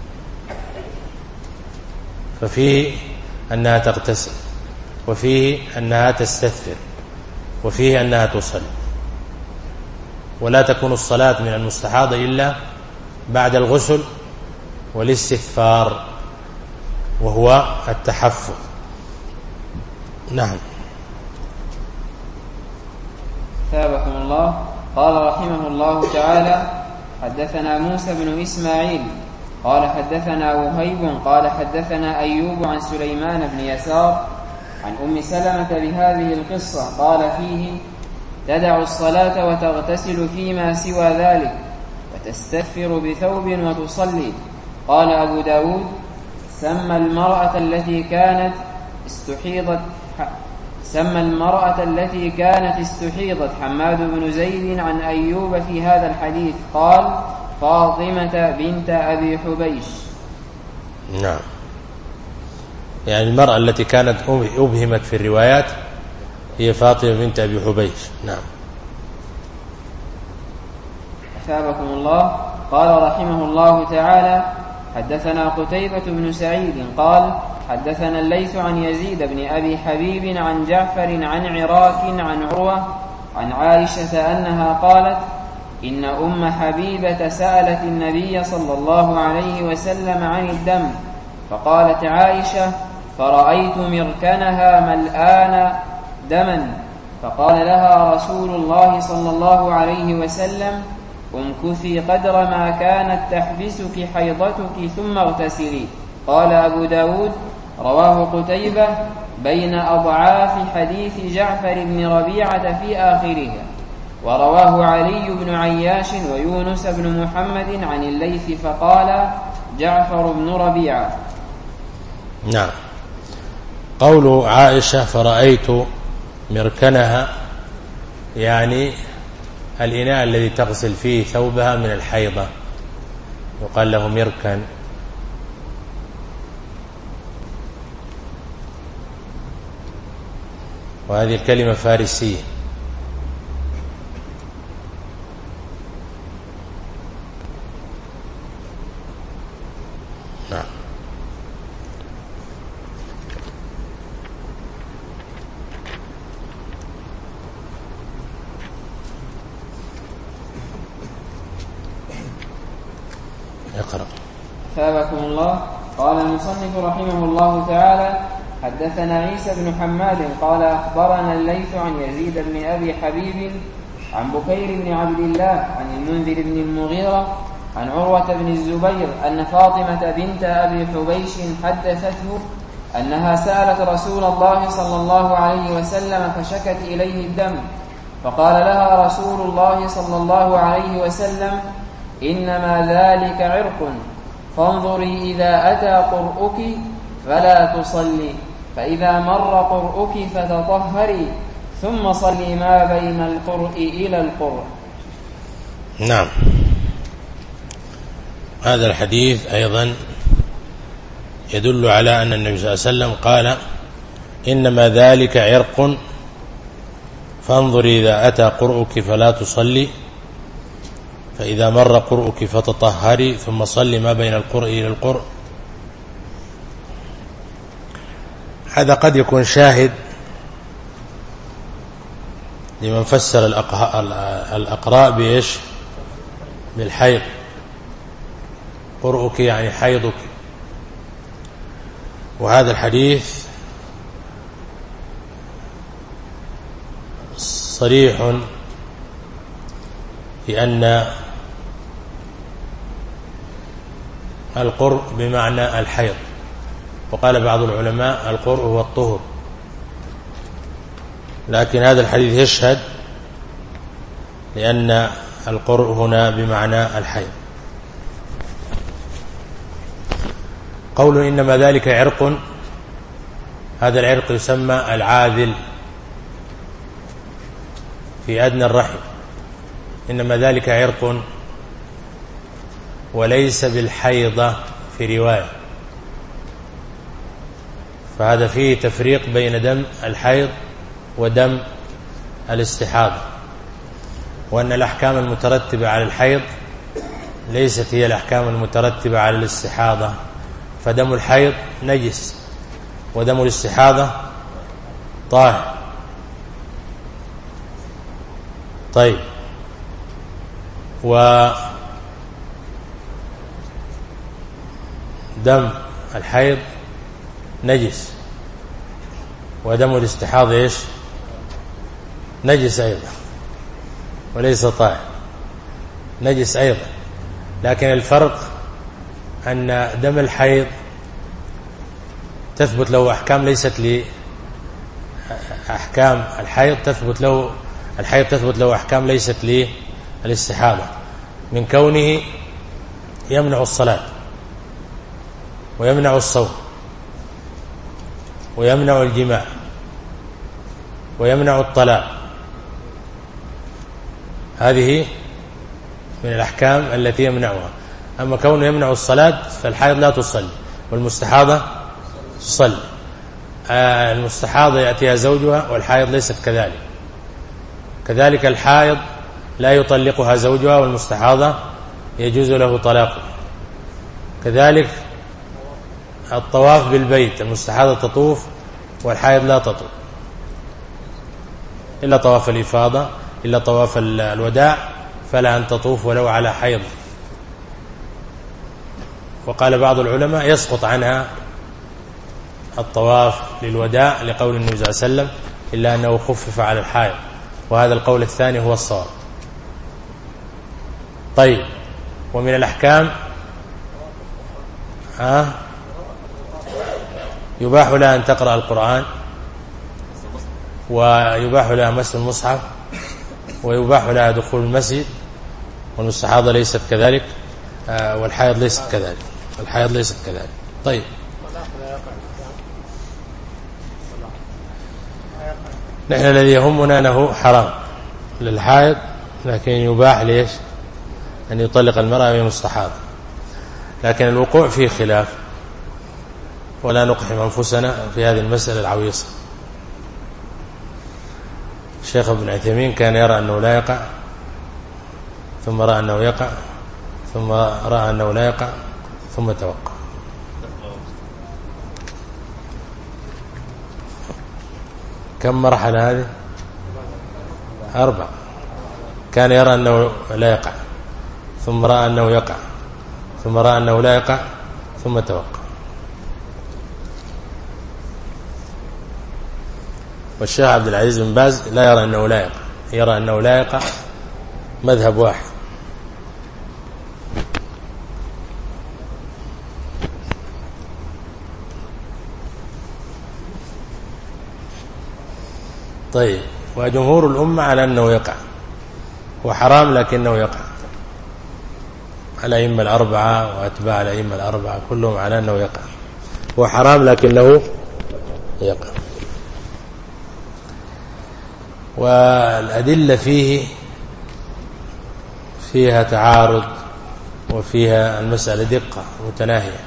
ففيه أنها تغتسل، وفيه أنها تستثفر، وفيه أنها تصلي. ولا تكون الصلاة من المستحاضة إلا بعد الغسل والاستثفار، وهو التحفظ. نعم. ثابكم الله. قال رحمه الله تعالى: حدثنا موسى بن إسماعيل قال حدثنا وهيب قال حدثنا أيوب عن سليمان بن يسار عن أم سلمة بهذه القصة. قال فيه: تدع الصلاة وتغتسل فيما سوى ذلك وتستثفر بثوب وتصلي. قال أبو داود: سمى المرأة التي كانت استحيضت سمى المرأة التي كانت استحيضت حماد بن زيد عن أيوب في هذا الحديث قال فاطمة بنت أبي حبيش. نعم، يعني المرأة التي كانت أبهمت في الروايات هي فاطمة بنت أبي حبيش. نعم. أثابكم الله. قال رحمه الله تعالى حدثنا قتيبة بن سعيد قال حدثنا الليث عن يزيد بن أبي حبيب عن جعفر عن عراك عن عروة عن عائشة أنها قالت إن أم حبيبة سألت النبي صلى الله عليه وسلم عن الدم فقالت عائشة فرأيت مركنها ملآن دما فقال لها رسول الله صلى الله عليه وسلم امكثي قدر ما كانت تحبسك حيضتك ثم اغتسلي. قال أبو داود رواه قتيبة بين أضعاف حديث جعفر بن ربيعة في آخرها، ورواه علي بن عياش ويونس بن محمد عن الليث فقال جعفر بن ربيعة. نعم. قول عائشة فرأيت مركنها يعني الإناء الذي تغسل فيه ثوبها من الحيضة يقال له مركن، وهذه الكلمة فارسية. نعم. اقرأ. ثابكم الله. قال المصنف رحمه الله تعالى حدثنا عيسى بن حماد قال أخبرنا الليث عن يزيد بن أبي حبيب عن بكير بن عبد الله عن المنذر بن المغيرة عن عروة بن الزبير أن فاطمة بنت أبي حبيش حدثته أنها سألت رسول الله صلى الله عليه وسلم فشكت إليه الدم فقال لها رسول الله صلى الله عليه وسلم إنما ذلك عرق فانظري إذا أتى قرؤك فلا تصلي فإذا مر قرؤك فتطهري ثم صلي ما بين القرء إلى القرء. نعم. هذا الحديث أيضا يدل على أن النبي صلى الله عليه وسلم قال إنما ذلك عرق فانظري إذا أتى قرؤك فلا تصلي فإذا مر قرؤك فتطهري ثم صلي ما بين القرء إلى القرء. هذا قد يكون شاهد لمن فسر الأقراء بإيش؟ بالحيض. قرؤك يعني حيضك، وهذا الحديث صريح في أن القرء بمعنى الحيض، وقال بعض العلماء القرء هو الطهر، لكن هذا الحديث يشهد لأن القرء هنا بمعنى الحيض. قول إنما ذلك عرق، هذا العرق يسمى العاذل في أدنى الرحم، إنما ذلك عرق وليس بالحيضة في رواية، فهذا فيه تفريق بين دم الحيض ودم الاستحاضة، وأن الأحكام المترتبة على الحيض ليست هي الأحكام المترتبة على الاستحاضة، فدم الحيض نجس ودم الاستحاضة طاهر. طيب، ودم الحيض نجس ودم الاستحاضة ايش؟ نجس أيضا وليس طاهر، نجس أيضا، لكن الفرق أن دم الحيض تثبت له أحكام ليست لأحكام الحيض، تثبت له الحيض تثبت له أحكام ليست للاستحاضة، من كونه يمنع الصلاة ويمنع الصوم ويمنع الجماع ويمنع الطلاق. هذه من الأحكام التي يمنعها. أما كونه يمنع الصلاة فالحائض لا تصلي والمستحاضة تصلي. المستحاضة يأتيها زوجها والحائض ليست كذلك. كذلك الحائض لا يطلقها زوجها والمستحاضة يجوز له طلاقه. كذلك الطواف بالبيت، المستحاضة تطوف والحائض لا تطوف إلا طواف الإفاضة، إلا طواف الوداع فلا أن تطوف ولو على حيض. وقال بعض العلماء يسقط عنها الطواف للوداع لقول النبي صلى الله عليه وسلم إلا أنه خفف على الحائض، وهذا القول الثاني هو الصواب. طيب، ومن الأحكام ها يباح لها أن تقرأ القرآن، ويباح لها مس المصحف، ويباح لها دخول المسجد، والمستحاضة ليست كذلك، والحائض ليست كذلك الحائض ليست كذلك. طيب، نحن الذي يهمنا أنه حرام للحائض، لكن يباح ليش أن يطلق المرأة بمستحاضة. لكن الوقوع فيه خلاف، ولا نقحم أنفسنا في هذه المسألة العويصة. الشيخ ابن عثيمين كان يرى أنه لا يقع، ثم رأى أنه يقع، ثم رأى أنه لا يقع، ثم توقع. كم مرحلة هذه؟ أربع. كان يرى أنه لا يقع، ثم رأى أنه يقع، ثم رأى أنه لا يقع، ثم توقع. والشيخ عبد العزيز بن باز لا يرى أنه لا يقع، يرى أنه لا يقع، مذهب واحد. طيب، وجمهور الأمة على أنه يقع، وحرام لكنه يقع. الأئمة الأربعة وأتباع الأئمة الأربعة كلهم على أنه يقع، وحرام لكنه يقع. والأدلة فيه فيها تعارض، وفيها المسألة دقة متناهية.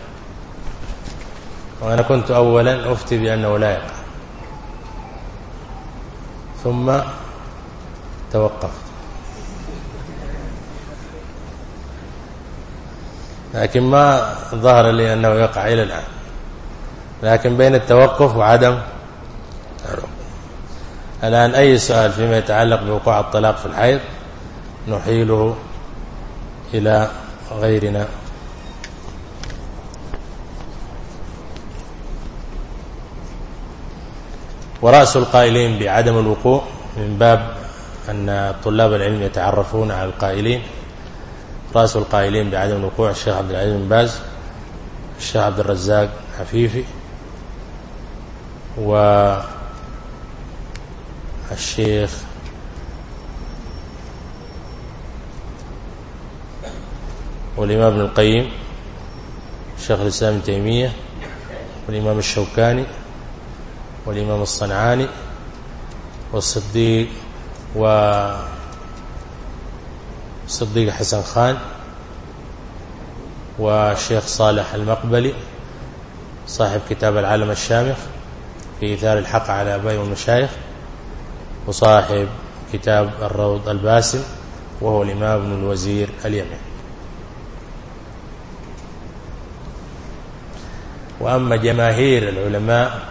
وأنا كنت أولا أفتي بأنه لا يقع، ثم توقفت، لكن ما ظهر لي أنه يقع إلى الآن. لكن بين التوقف وعدم الآن أي سؤال فيما يتعلق بوقوع الطلاق في الحيض نحيله إلى غيرنا. ورأس القائلين بعدم الوقوع من باب أن طلاب العلم يتعرفون على القائلين. رأس القائلين بعدم الوقوع الشيخ عبد العزيز بن باز، الشيخ عبد الرزاق عفيفي، والشيخ والإمام ابن القيم، الشيخ الإسلام ابن تيمية، والإمام الشوكاني، والإمام الصنعاني، والصديق والصديق حسن خان، والشيخ صالح المقبلي صاحب كتاب العالم الشامخ في إثار الحق على آباء والمشايخ، وصاحب كتاب الروض الباسم وهو الإمام ابن الوزير اليمني. وأما جماهير العلماء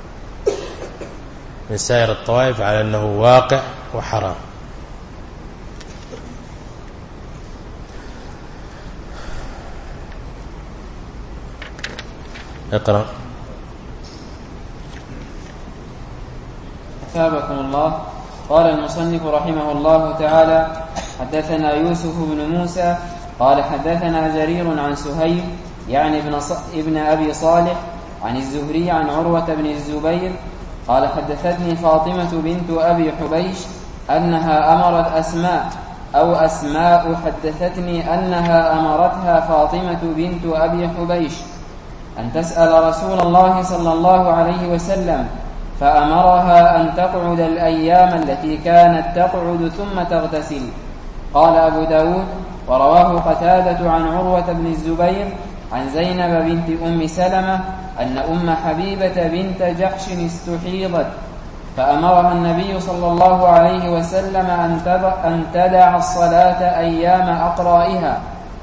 من سائر الطوائف على أنه واقع وحرام. اقرأ. أثابكم الله. قال المصنف رحمه الله تعالى: حدثنا يوسف بن موسى قال حدثنا جرير عن سهيل يعني ابن, ص... ابن أبي صالح عن الزهري عن عروة بن الزبير قال حدثتني فاطمة بنت أبي حبيش أنها أمرت أسماء أو أسماء حدثتني أنها أمرتها فاطمة بنت أبي حبيش أن تسأل رسول الله صلى الله عليه وسلم فأمرها أن تقعد الأيام التي كانت تقعد ثم تغتسل. قال أبو داود: ورواه قتادة عن عروة بن الزبير عن زينب بنت أم سلمة أن أم حبيبة بنت جحش استحيضت فأمرها النبي صلى الله عليه وسلم أن تدع الصلاة أيام أقرائها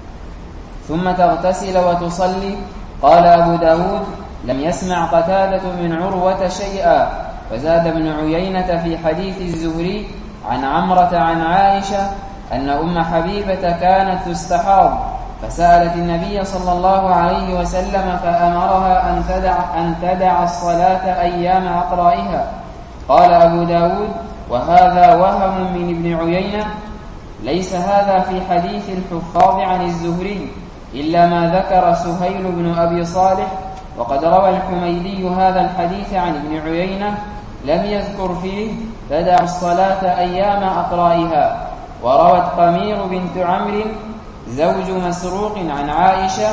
ثم تغتسل وتصلي. قال أبو داود: لم يسمع قتادة من عروة شيئا. فزاد ابن عيينة في حديث الزهري عن عمرة عن عائشة أن أم حبيبة كانت تستحاض فسألت النبي صلى الله عليه وسلم فأمرها أن تدع, أن تدع الصلاة أيام أقرائها. قال أبو داود: وهذا وهم من ابن عيينة، ليس هذا في حديث الحفاظ عن الزهري إلا ما ذكر سهيل بن أبي صالح، وقد روى الحميدي هذا الحديث عن ابن عيينة لم يذكر فيه تدع الصلاة أيام أقرائها. وروت قمير بنت عمرو زوج مسروق عن عائشة: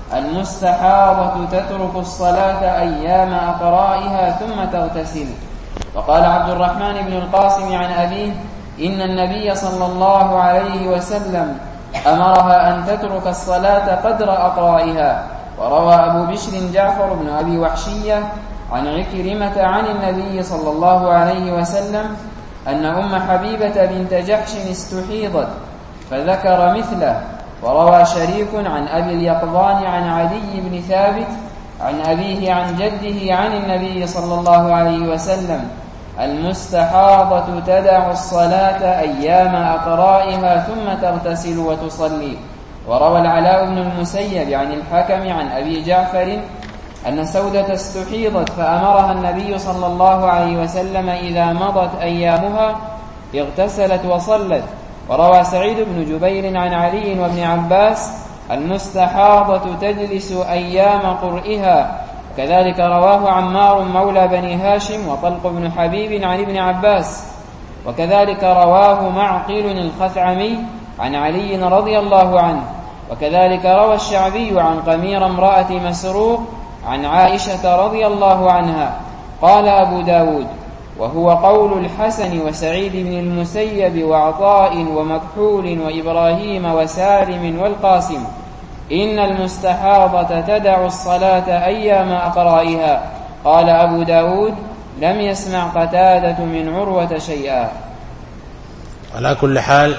المستحاضة تترك الصلاة أيام أقرائها ثم تغتسل. وقال عبد الرحمن بن القاسم عن أبيه: إن النبي صلى الله عليه وسلم أمرها أن تترك الصلاة قدر أقرائها. وروى أبو بشر جعفر بن أبي وحشية عن عكرمة عن النبي صلى الله عليه وسلم أن أم حبيبة بنت جحش استحيضت فذكر مثله. وروى شريك عن أبي اليقظان عن علي بن ثابت عن أبيه عن جده عن النبي صلى الله عليه وسلم: المستحاضة تدع الصلاة أيام أقرائها ثم تغتسل وتصلي. وروى العلاء بن المسيب عن الحكم عن أبي جعفر أن سودة استحيضت فأمرها النبي صلى الله عليه وسلم إذا مضت أيامها اغتسلت وصلت. وروى سعيد بن جبير عن علي وابن عباس: المستحاضة تجلس أيام قرئها. كذلك رواه عمار مولى بني هاشم وطلق بن حبيب عن ابن عباس. وكذلك رواه معقل الخثعمي عن علي رضي الله عنه. وكذلك روى الشعبي عن قمير امرأة مسروق عن عائشة رضي الله عنها. قال أبو داود: وهو قول الحسن وسعيد بن المسيب وعطاء ومكحول وإبراهيم وسالم والقاسم: إن المستحاضة تدع الصلاة أيام أقرائها. قال أبو داود: لم يسمع قتادة من عروة شيئا. على كل حال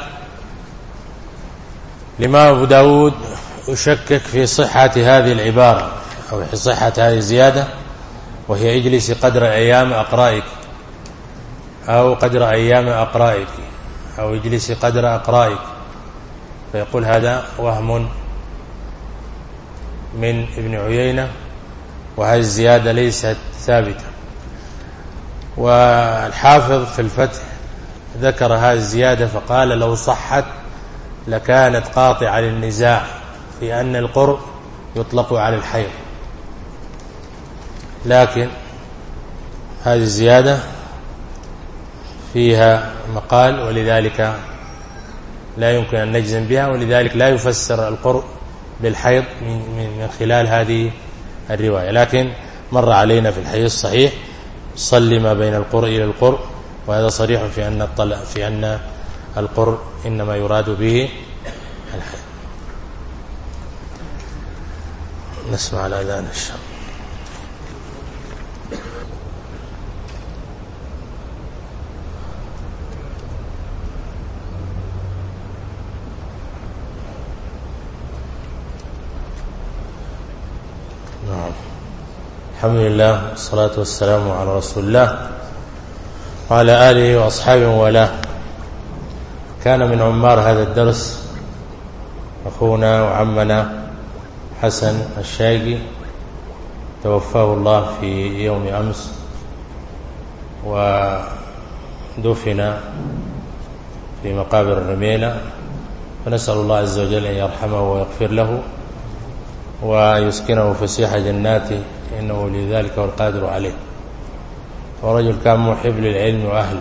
الإمام أبو داود يشكك في صحة هذه العبارة أو في صحة هذه الزيادة، وهي اجلس قدر أيام أقرائك أو قدر أيام أقرائك أو اجلس قدر أقرائك، فيقول هذا وهم من ابن عيينة، وهذه الزيادة ليست ثابتة. والحافظ في الفتح ذكر هذه الزيادة فقال: لو صحت لكانت قاطعة للنزاع في أن القرء يطلق على الحيض، لكن هذه الزيادة فيها مقال، ولذلك لا يمكن أن نجزم بها، ولذلك لا يفسر القرء بالحيض من خلال هذه الرواية. لكن مر علينا في الحديث الصحيح: صل ما بين القرء إلى القرء، وهذا صريح في أن الطلع في أن القرء إنما يراد به الحيض. نسمع الأذان إن شاء الله. الحمد لله والصلاة والسلام على رسول الله وعلى آله وأصحابه وله. كان من عمار هذا الدرس أخونا وعمنا حسن الشايقي، توفاه الله في يوم أمس ودفن في مقابر الرميلة، فنسأل الله عز وجل أن يرحمه ويغفر له ويسكنه فسيح جناته، إنه لذلك والقادر عليه. ورجل كان محب للعلم وأهله،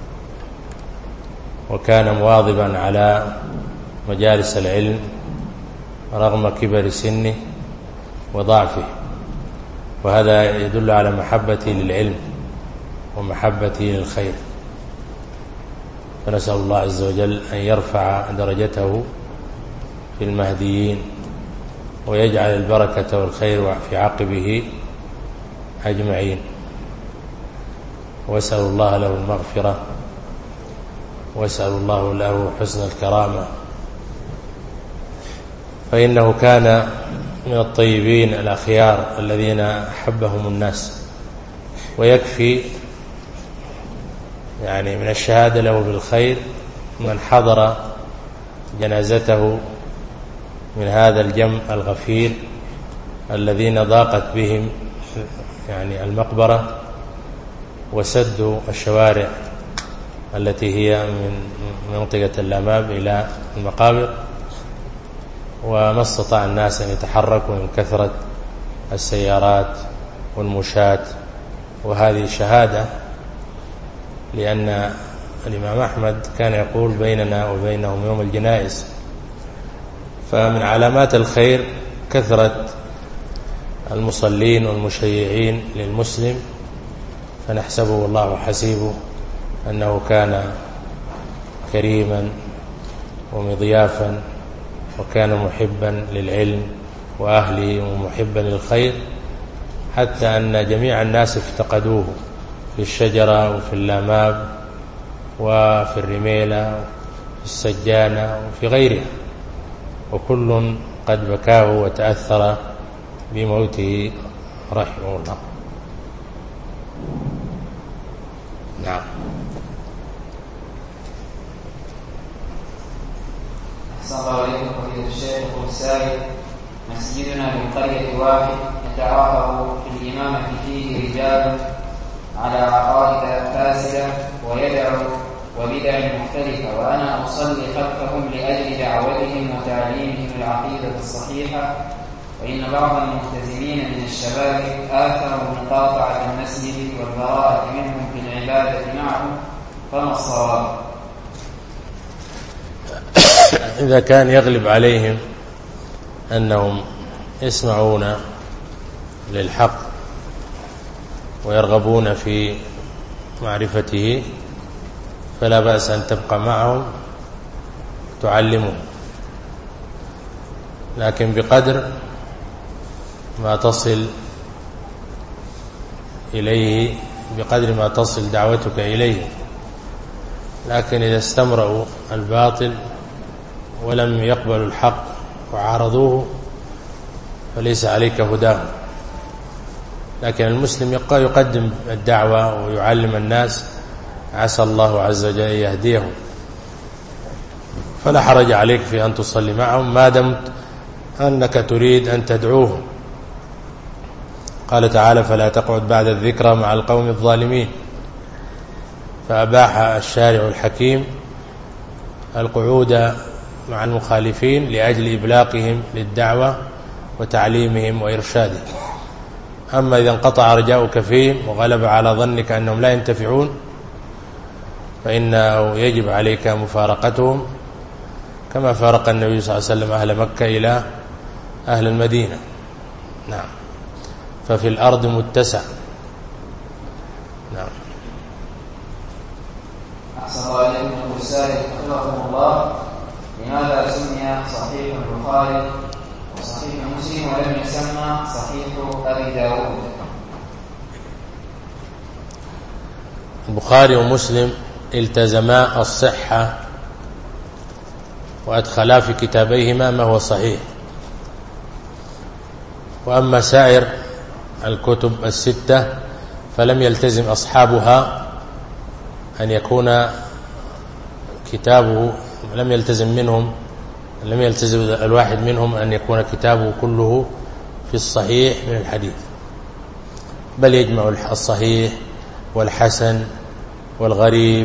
وكان مواظبا على مجالس العلم رغم كبر سنه وضعفه، وهذا يدل على محبتي للعلم ومحبتي للخير. فنسأل الله عز وجل أن يرفع درجته في المهديين ويجعل البركة والخير في عقبه أجمعين، وأسأل الله له المغفرة، وأسأل الله له حسن الكرامة، فإنه كان من الطيبين الأخيار الذين أحبهم الناس. ويكفي يعني من الشهادة له بالخير من حضر جنازته من هذا الجمع الغفير الذين ضاقت بهم يعني المقبرة وسدوا الشوارع التي هي من منطقة اللاماب إلى المقابر، وما استطاع الناس أن يتحركوا من كثرة السيارات والمشاة. وهذه شهادة، لأن الإمام أحمد كان يقول بيننا وبينهم يوم الجنائز. فمن علامات الخير كثرة المصلين والمشيعين للمسلم، فنحسبه والله حسيبه أنه كان كريما ومضيافا، وكان محبا للعلم وأهله ومحبا للخير، حتى أن جميع الناس افتقدوه في الشجرة وفي اللاماب وفي الرميلة وفي السجانة وفي غيرها، وكل قد بكاه وتأثر بموته رحمه الله. نعم. أحسن الله إليكم فضيلة الشيخ السائل. مسجدنا من قرية واحد يتعاقب في الإمامة فيه رجال على عقائد فاسدة ويدعو وبدع مختلفة، وأنا أصلي خلفهم لأجل دعوتهم وتعليمهم العقيدة الصحيحة، وإن بعض الملتزمين من الشباب آثروا مقاطعة المسجد والبراءة منهم في العبادة معهم، فما الصواب؟ إذا كان يغلب عليهم أنهم يسمعون للحق ويرغبون في معرفته، فلا بأس أن تبقى معهم تعلمهم، لكن بقدر ما تصل إليه، بقدر ما تصل دعوتك إليه. لكن إذا استمروا الباطل ولم يقبلوا الحق وعارضوه فليس عليك هداهم. لكن المسلم يبقى يقدم الدعوة ويعلم الناس، عسى الله عز وجل أن يهديهم، فلا حرج عليك في أن تصلي معهم ما دمت أنك تريد أن تدعوهم. قال تعالى: فلا تقعد بعد الذكرى مع القوم الظالمين. فأباح الشارع الحكيم القعود مع المخالفين لأجل إبلاغهم للدعوة وتعليمهم وإرشادهم. أما إذا انقطع رجاؤك فيهم وغلب على ظنك أنهم لا ينتفعون، فإنه يجب عليك مفارقتهم، كما فارق النبي صلى الله عليه وسلم أهل مكة إلى أهل المدينة. نعم. ففي الأرض متسع. نعم. أحسن الله إليكم السائل حفظكم الله. لماذا سمي صحيح البخاري وصحيح مسلم ولم يسمى صحيح أبي داود؟ البخاري ومسلم التزما الصحة وأدخلا في كتابيهما ما هو صحيح، وأما سائر الكتب الستة فلم يلتزم أصحابها أن يكون كتابه، لم يلتزم منهم لم يلتزم الواحد منهم أن يكون كتابه كله في الصحيح من الحديث، بل يجمع الصحيح والحسن والغريب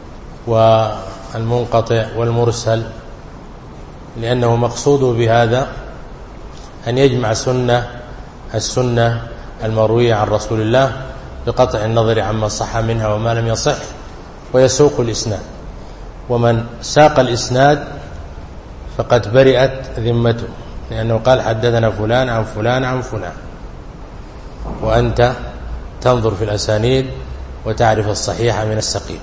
والمنقطع والمرسل، لأنه مقصوده بهذا أن يجمع سنة السنة المروية عن رسول الله بقطع النظر عما صح منها وما لم يصح، ويسوق الإسناد. ومن ساق الإسناد فقد برئت ذمته، لأنه قال: حدثنا فلان عن فلان عن فلان. وأنت تنظر في الأسانيد وتعرف الصحيح من السقيم.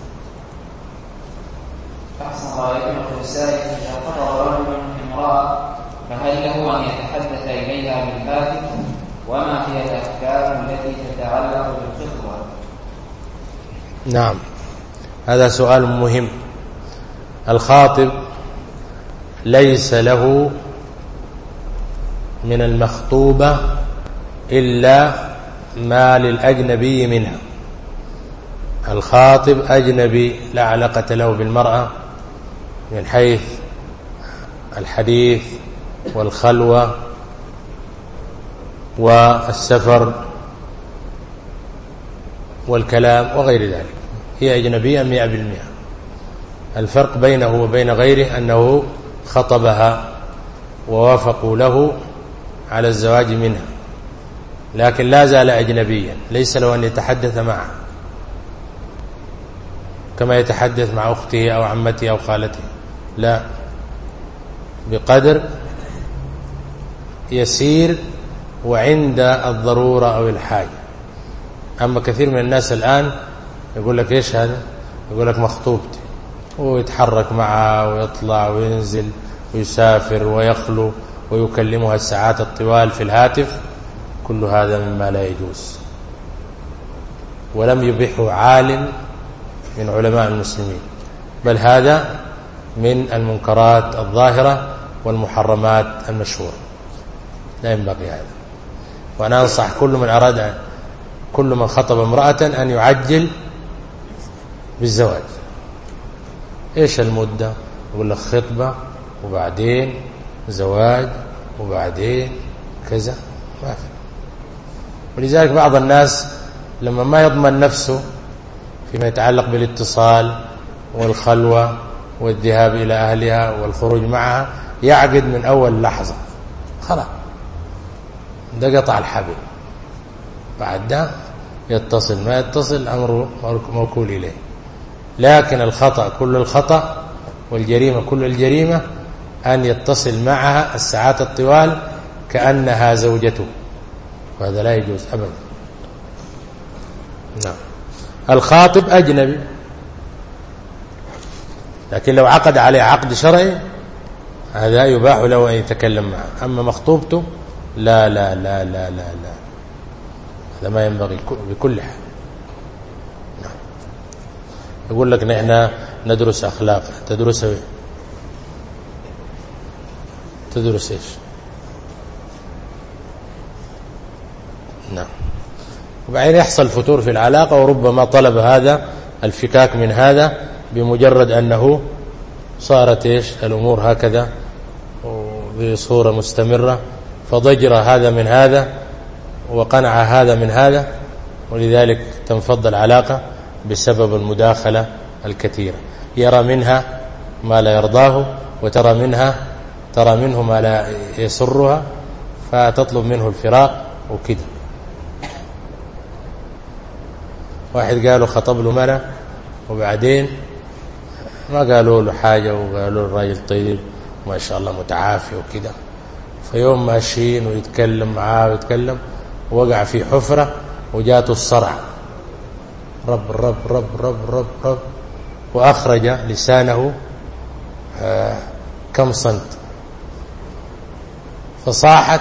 أحسن الله إليكم. السائل إذا خطب رجل امرأة فهل له أن يتحدث إليها بالهاتف؟ وما هي الأحكام التي تتعلق بالخطبة؟ نعم، هذا سؤال مهم. الخاطب ليس له من المخطوبة إلا ما للأجنبي منها. الخاطب أجنبي لا علاقة له بالمرأة من حيث الحديث والخلوة والسفر والكلام وغير ذلك، هي أجنبية مئة بالمئة. الفرق بينه وبين غيره أنه خطبها ووافقوا له على الزواج منها، لكن لا زال أجنبيا، ليس له أن يتحدث معها كما يتحدث مع أخته أو عمته أو خالته، لا، بقدر يسير وعند الضرورة أو الحاجة. أما كثير من الناس الآن يقول لك إيش هذا؟ يقول لك مخطوبتي، ويتحرك معها ويطلع وينزل ويسافر ويخلو ويكلمها الساعات الطوال في الهاتف، كل هذا مما لا يجوز، ولم يبيحه عالم من علماء المسلمين، بل هذا من المنكرات الظاهرة والمحرمات المشهورة، لا ينبغي هذا. وأنا أنصح كل من أراد كل من خطب امرأة أن يعجل بالزواج. إيش المدة؟ يقول لك خطبة وبعدين زواج وبعدين كذا، ما في. ولذلك بعض الناس لما ما يضمن نفسه فيما يتعلق بالاتصال والخلوة والذهاب إلى أهلها والخروج معها يعقد من أول لحظة، خلاص ده قطع الحبل، بعد ده يتصل ما يتصل أمره موكول إليه. لكن الخطأ كل الخطأ والجريمة كل الجريمة أن يتصل معها الساعات الطوال كأنها زوجته، وهذا لا يجوز أبدا. نعم. الخاطب أجنبي، لكن لو عقد عليه عقد شرعي هذا يباح له أن يتكلم معه. أما مخطوبته لا لا لا لا لا لا، هذا ما ينبغي بكل حال. نعم. يقول لك نحن ندرس أخلاق، تدرس ايه؟ تدرس ايش؟ نعم. وبعدين يحصل فتور في العلاقة، وربما طلب هذا الفكاك من هذا بمجرد أنه صارت ايش الأمور هكذا بصورة مستمرة، فضجر هذا من هذا وقنع هذا من هذا، ولذلك تنفض العلاقة بسبب المداخلة الكثيرة. يرى منها ما لا يرضاه، وترى منها ترى منه ما لا يسرها، فتطلب منه الفراق وكده. واحد قالوا خطب له منى وبعدين ما قالوا له حاجة، وقالوا له راجل طيب ما شاء الله متعافي وكده، فيوم ماشيين ويتكلم معاه ويتكلم وقع في حفرة وجاته الصرع، رب رب رب رب رب رب وأخرج لسانه آه كم سنت، فصاحت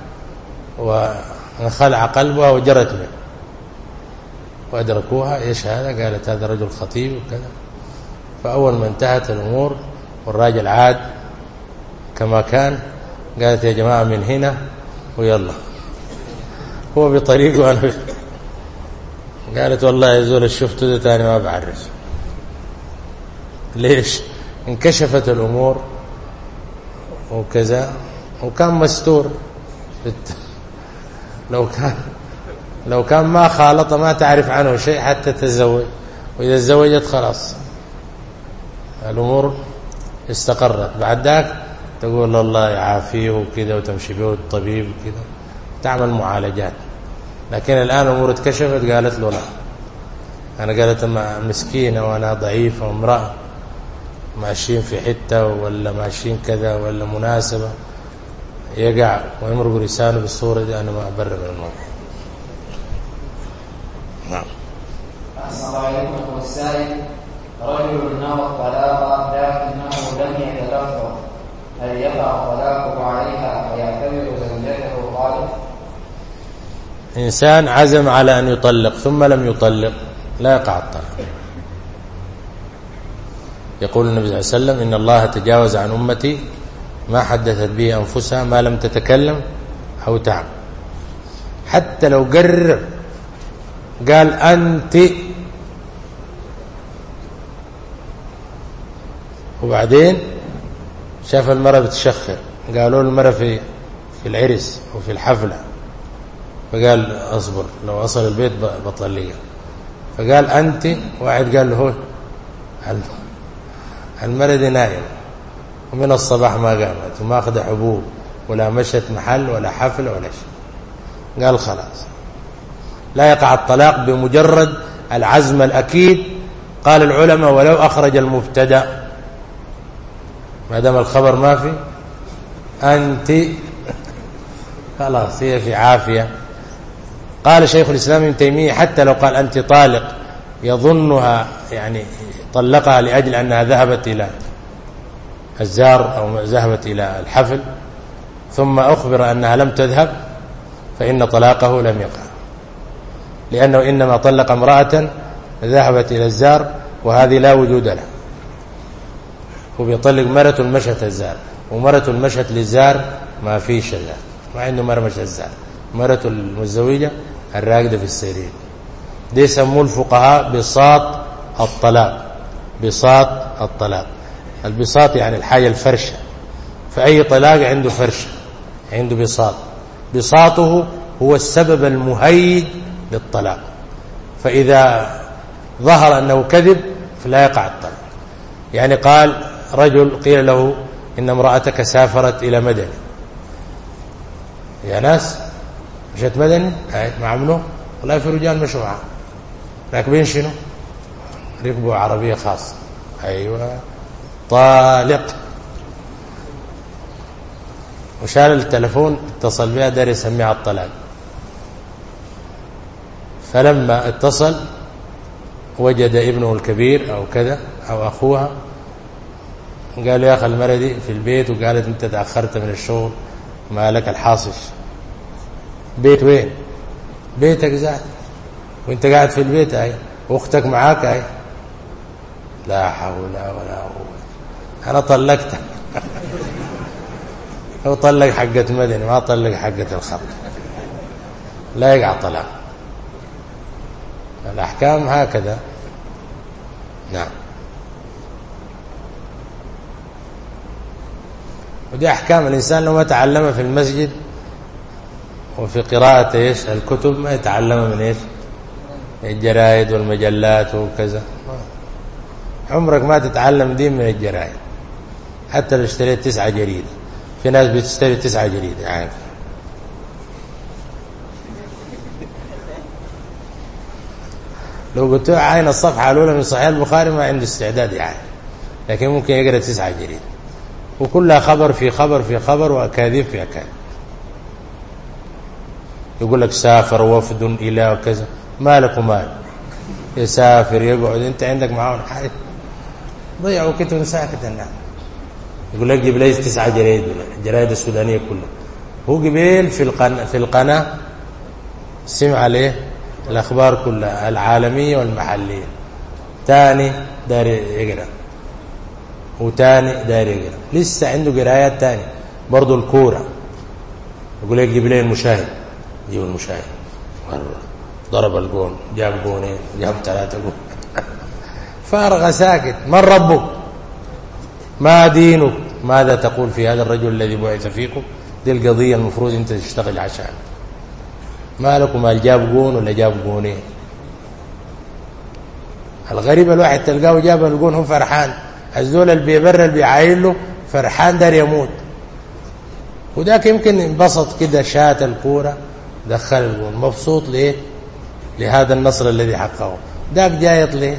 وانخلع قلبها وجرت منه، وأدركوها إيش هذا؟ قالت هذا رجل خطيب وكذا. فأول ما انتهت الأمور والراجل عاد كما كان، قالت يا جماعة من هنا ويلا، هو بطريقه وأنا قالت والله يزول الشفت ده تاني ما بعرف. ليش؟ انكشفت الأمور وكذا، وكان مستور. لو كان لو كان ما خالط ما تعرف عنه شيء حتى تزوج، وإذا تزوجت خلاص الأمور استقرت. بعد ذاك تقول الله يعافيه وكذا، وتمشي به الطبيب وكذا، تعمل معالجات. لكن الآن الأمور اتكشفت، قالت له لا، أنا قالت مسكينة وأنا ضعيفة وامرأة، ماشيين في حتة ولا ماشيين كذا ولا مناسبة، يقع ويمرق لسانه بالصورة دي، أنا ما أبرر من الموضوع. أحسن الله عليكم. هو السائل: رجل نوى الطلاق لكنه لم يتلفظ، هل يقع طلاقه عليها ويعتبر زوجته طالق؟ إنسان عزم على أن يطلق ثم لم يطلق لا يقع الطلاق. يقول النبي صلى الله عليه وسلم: إن الله تجاوز عن أمتي ما حدثت به أنفسها ما لم تتكلم أو تعمل. حتى لو قرر قال أنت وبعدين شاف المرأة بتشخر، قالوا المرأة في في العرس وفي الحفلة، فقال أصبر لو وصل البيت بطلية، فقال أنت، واحد قال له هو المرأة دي نايمة ومن الصباح ما قامت وما أخذ حبوب ولا مشت محل ولا حفلة ولا شيء، قال خلاص لا يقع الطلاق بمجرد العزم الأكيد. قال العلماء: ولو أخرج المبتدأ ما دام الخبر ما في أنت خلاص هي في عافية. قال شيخ الإسلام ابن تيمية: حتى لو قال أنت طالق يظنها يعني طلقها لأجل أنها ذهبت إلى الزار أو ذهبت إلى الحفل ثم أخبر أنها لم تذهب، فإن طلاقه لم يقع، لأنه إنما طلق امرأة ذهبت إلى الزار وهذه لا وجود لها. هو بيطلق مرة مشت الزار، ومرة مشت للزار ما فيش الزار، ما عنده مرة مشت الزار، مرة المتزوجة الراقدة في السرير. دي يسموه الفقهاء بساط الطلاق. بساط الطلاق، البساط يعني الحاجة الفرشة، فأي طلاق عنده فرشة، عنده بساط. بساطه هو السبب المهيج للطلاق، فإذا ظهر أنه كذب فلا يقع الطلاق. يعني قال رجل قيل له: إن امرأتك سافرت إلى مدني. يا ناس مشت مدني مع منه؟ والله في رجال مشوا معه راكبين شنو؟ ركبوا عربية خاصة. أيوة طالق. وشال التلفون اتصل بها دار يسميها الطلاق. فلما اتصل وجد ابنه الكبير أو كذا أو أخوها، قال: يا أخي المرة دي في البيت وقالت أنت تأخرت من الشغل ما لك الحاصل. بيت وين؟ بيتك ذات وانت قاعد في البيت اهي واختك معاك اهي. لا حول ولا قوة، انا طلقتك. هو طلق حقة مدني ما طلق حقة الخط، لا يقع طلاق. الأحكام هكذا. نعم. ودي أحكام الإنسان لو ما تعلمها في المسجد وفي قراءة إيش الكتب ما يتعلمها من إيش الجرائد والمجلات وكذا. عمرك ما تتعلم دين من الجرائد، حتى لو اشتريت تسعة جريدة. في ناس بتشتري تسعة جريدة عارف. لو قلت له عين الصفحة الأولى من صحيح البخاري ما عنده استعداد يعني، لكن ممكن يقرأ تسعة جريدة وكلها خبر في خبر في خبر وأكاذيب في أكاذيب. يقول لك سافر وفد إلى كذا، مالك ومال يسافر يقعد أنت عندك معاون حاجة ضيعوا كتب ساكت. الناس يقول لك جيب لي تسعة جرائد الجرائد السودانية كلها. هو قبيل في القناة في القناة سمع عليه الأخبار كلها العالمية والمحلية. تاني دار يقرأ وتاني دار يقرأ، لسه عنده قرايات تاني برضو. الكورة يقول لك جيب لي المشاهد، يجيب المشاهد ضرب الجون جاب جونين جاب ثلاثة جون. فارغ ساكت. من ربك؟ ما دينك؟ ماذا تقول في هذا الرجل الذي بعث فيكم؟ دي القضية المفروض انت تشتغل عشان. ما لكم مال جاب جون ولا جاب جونين؟ الغريب الواحد تلقاه جاب الجون هو فرحان، الزول اللي بيبر اللي بيعاين له فرحان دار يموت، وذاك يمكن انبسط كده شات الكورة دخل الجون مبسوط ليه لهذا النصر الذي حققه. ذاك جايط ليه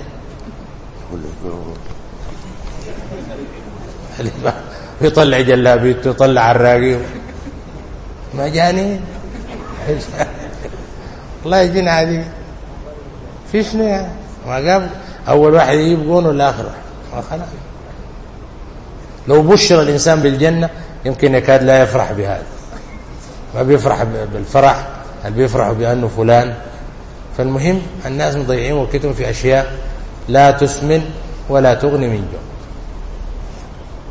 يطلع جلابيته يطلع الراقي مجانين. الله يجينا عادي في شنو يعني ما قام أول واحد يجيب جون ولا آخر واحد خلاص. لو بشر الإنسان بالجنة يمكن يكاد لا يفرح بهذا، ما بيفرح بالفرح، هل بيفرح بأنه فلان. فالمهم الناس مضيعين وقتهم في أشياء لا تسمن ولا تغني من جوع.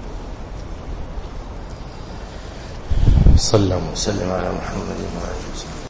صلى الله وسلم على محمد وعلى آله وصحبه.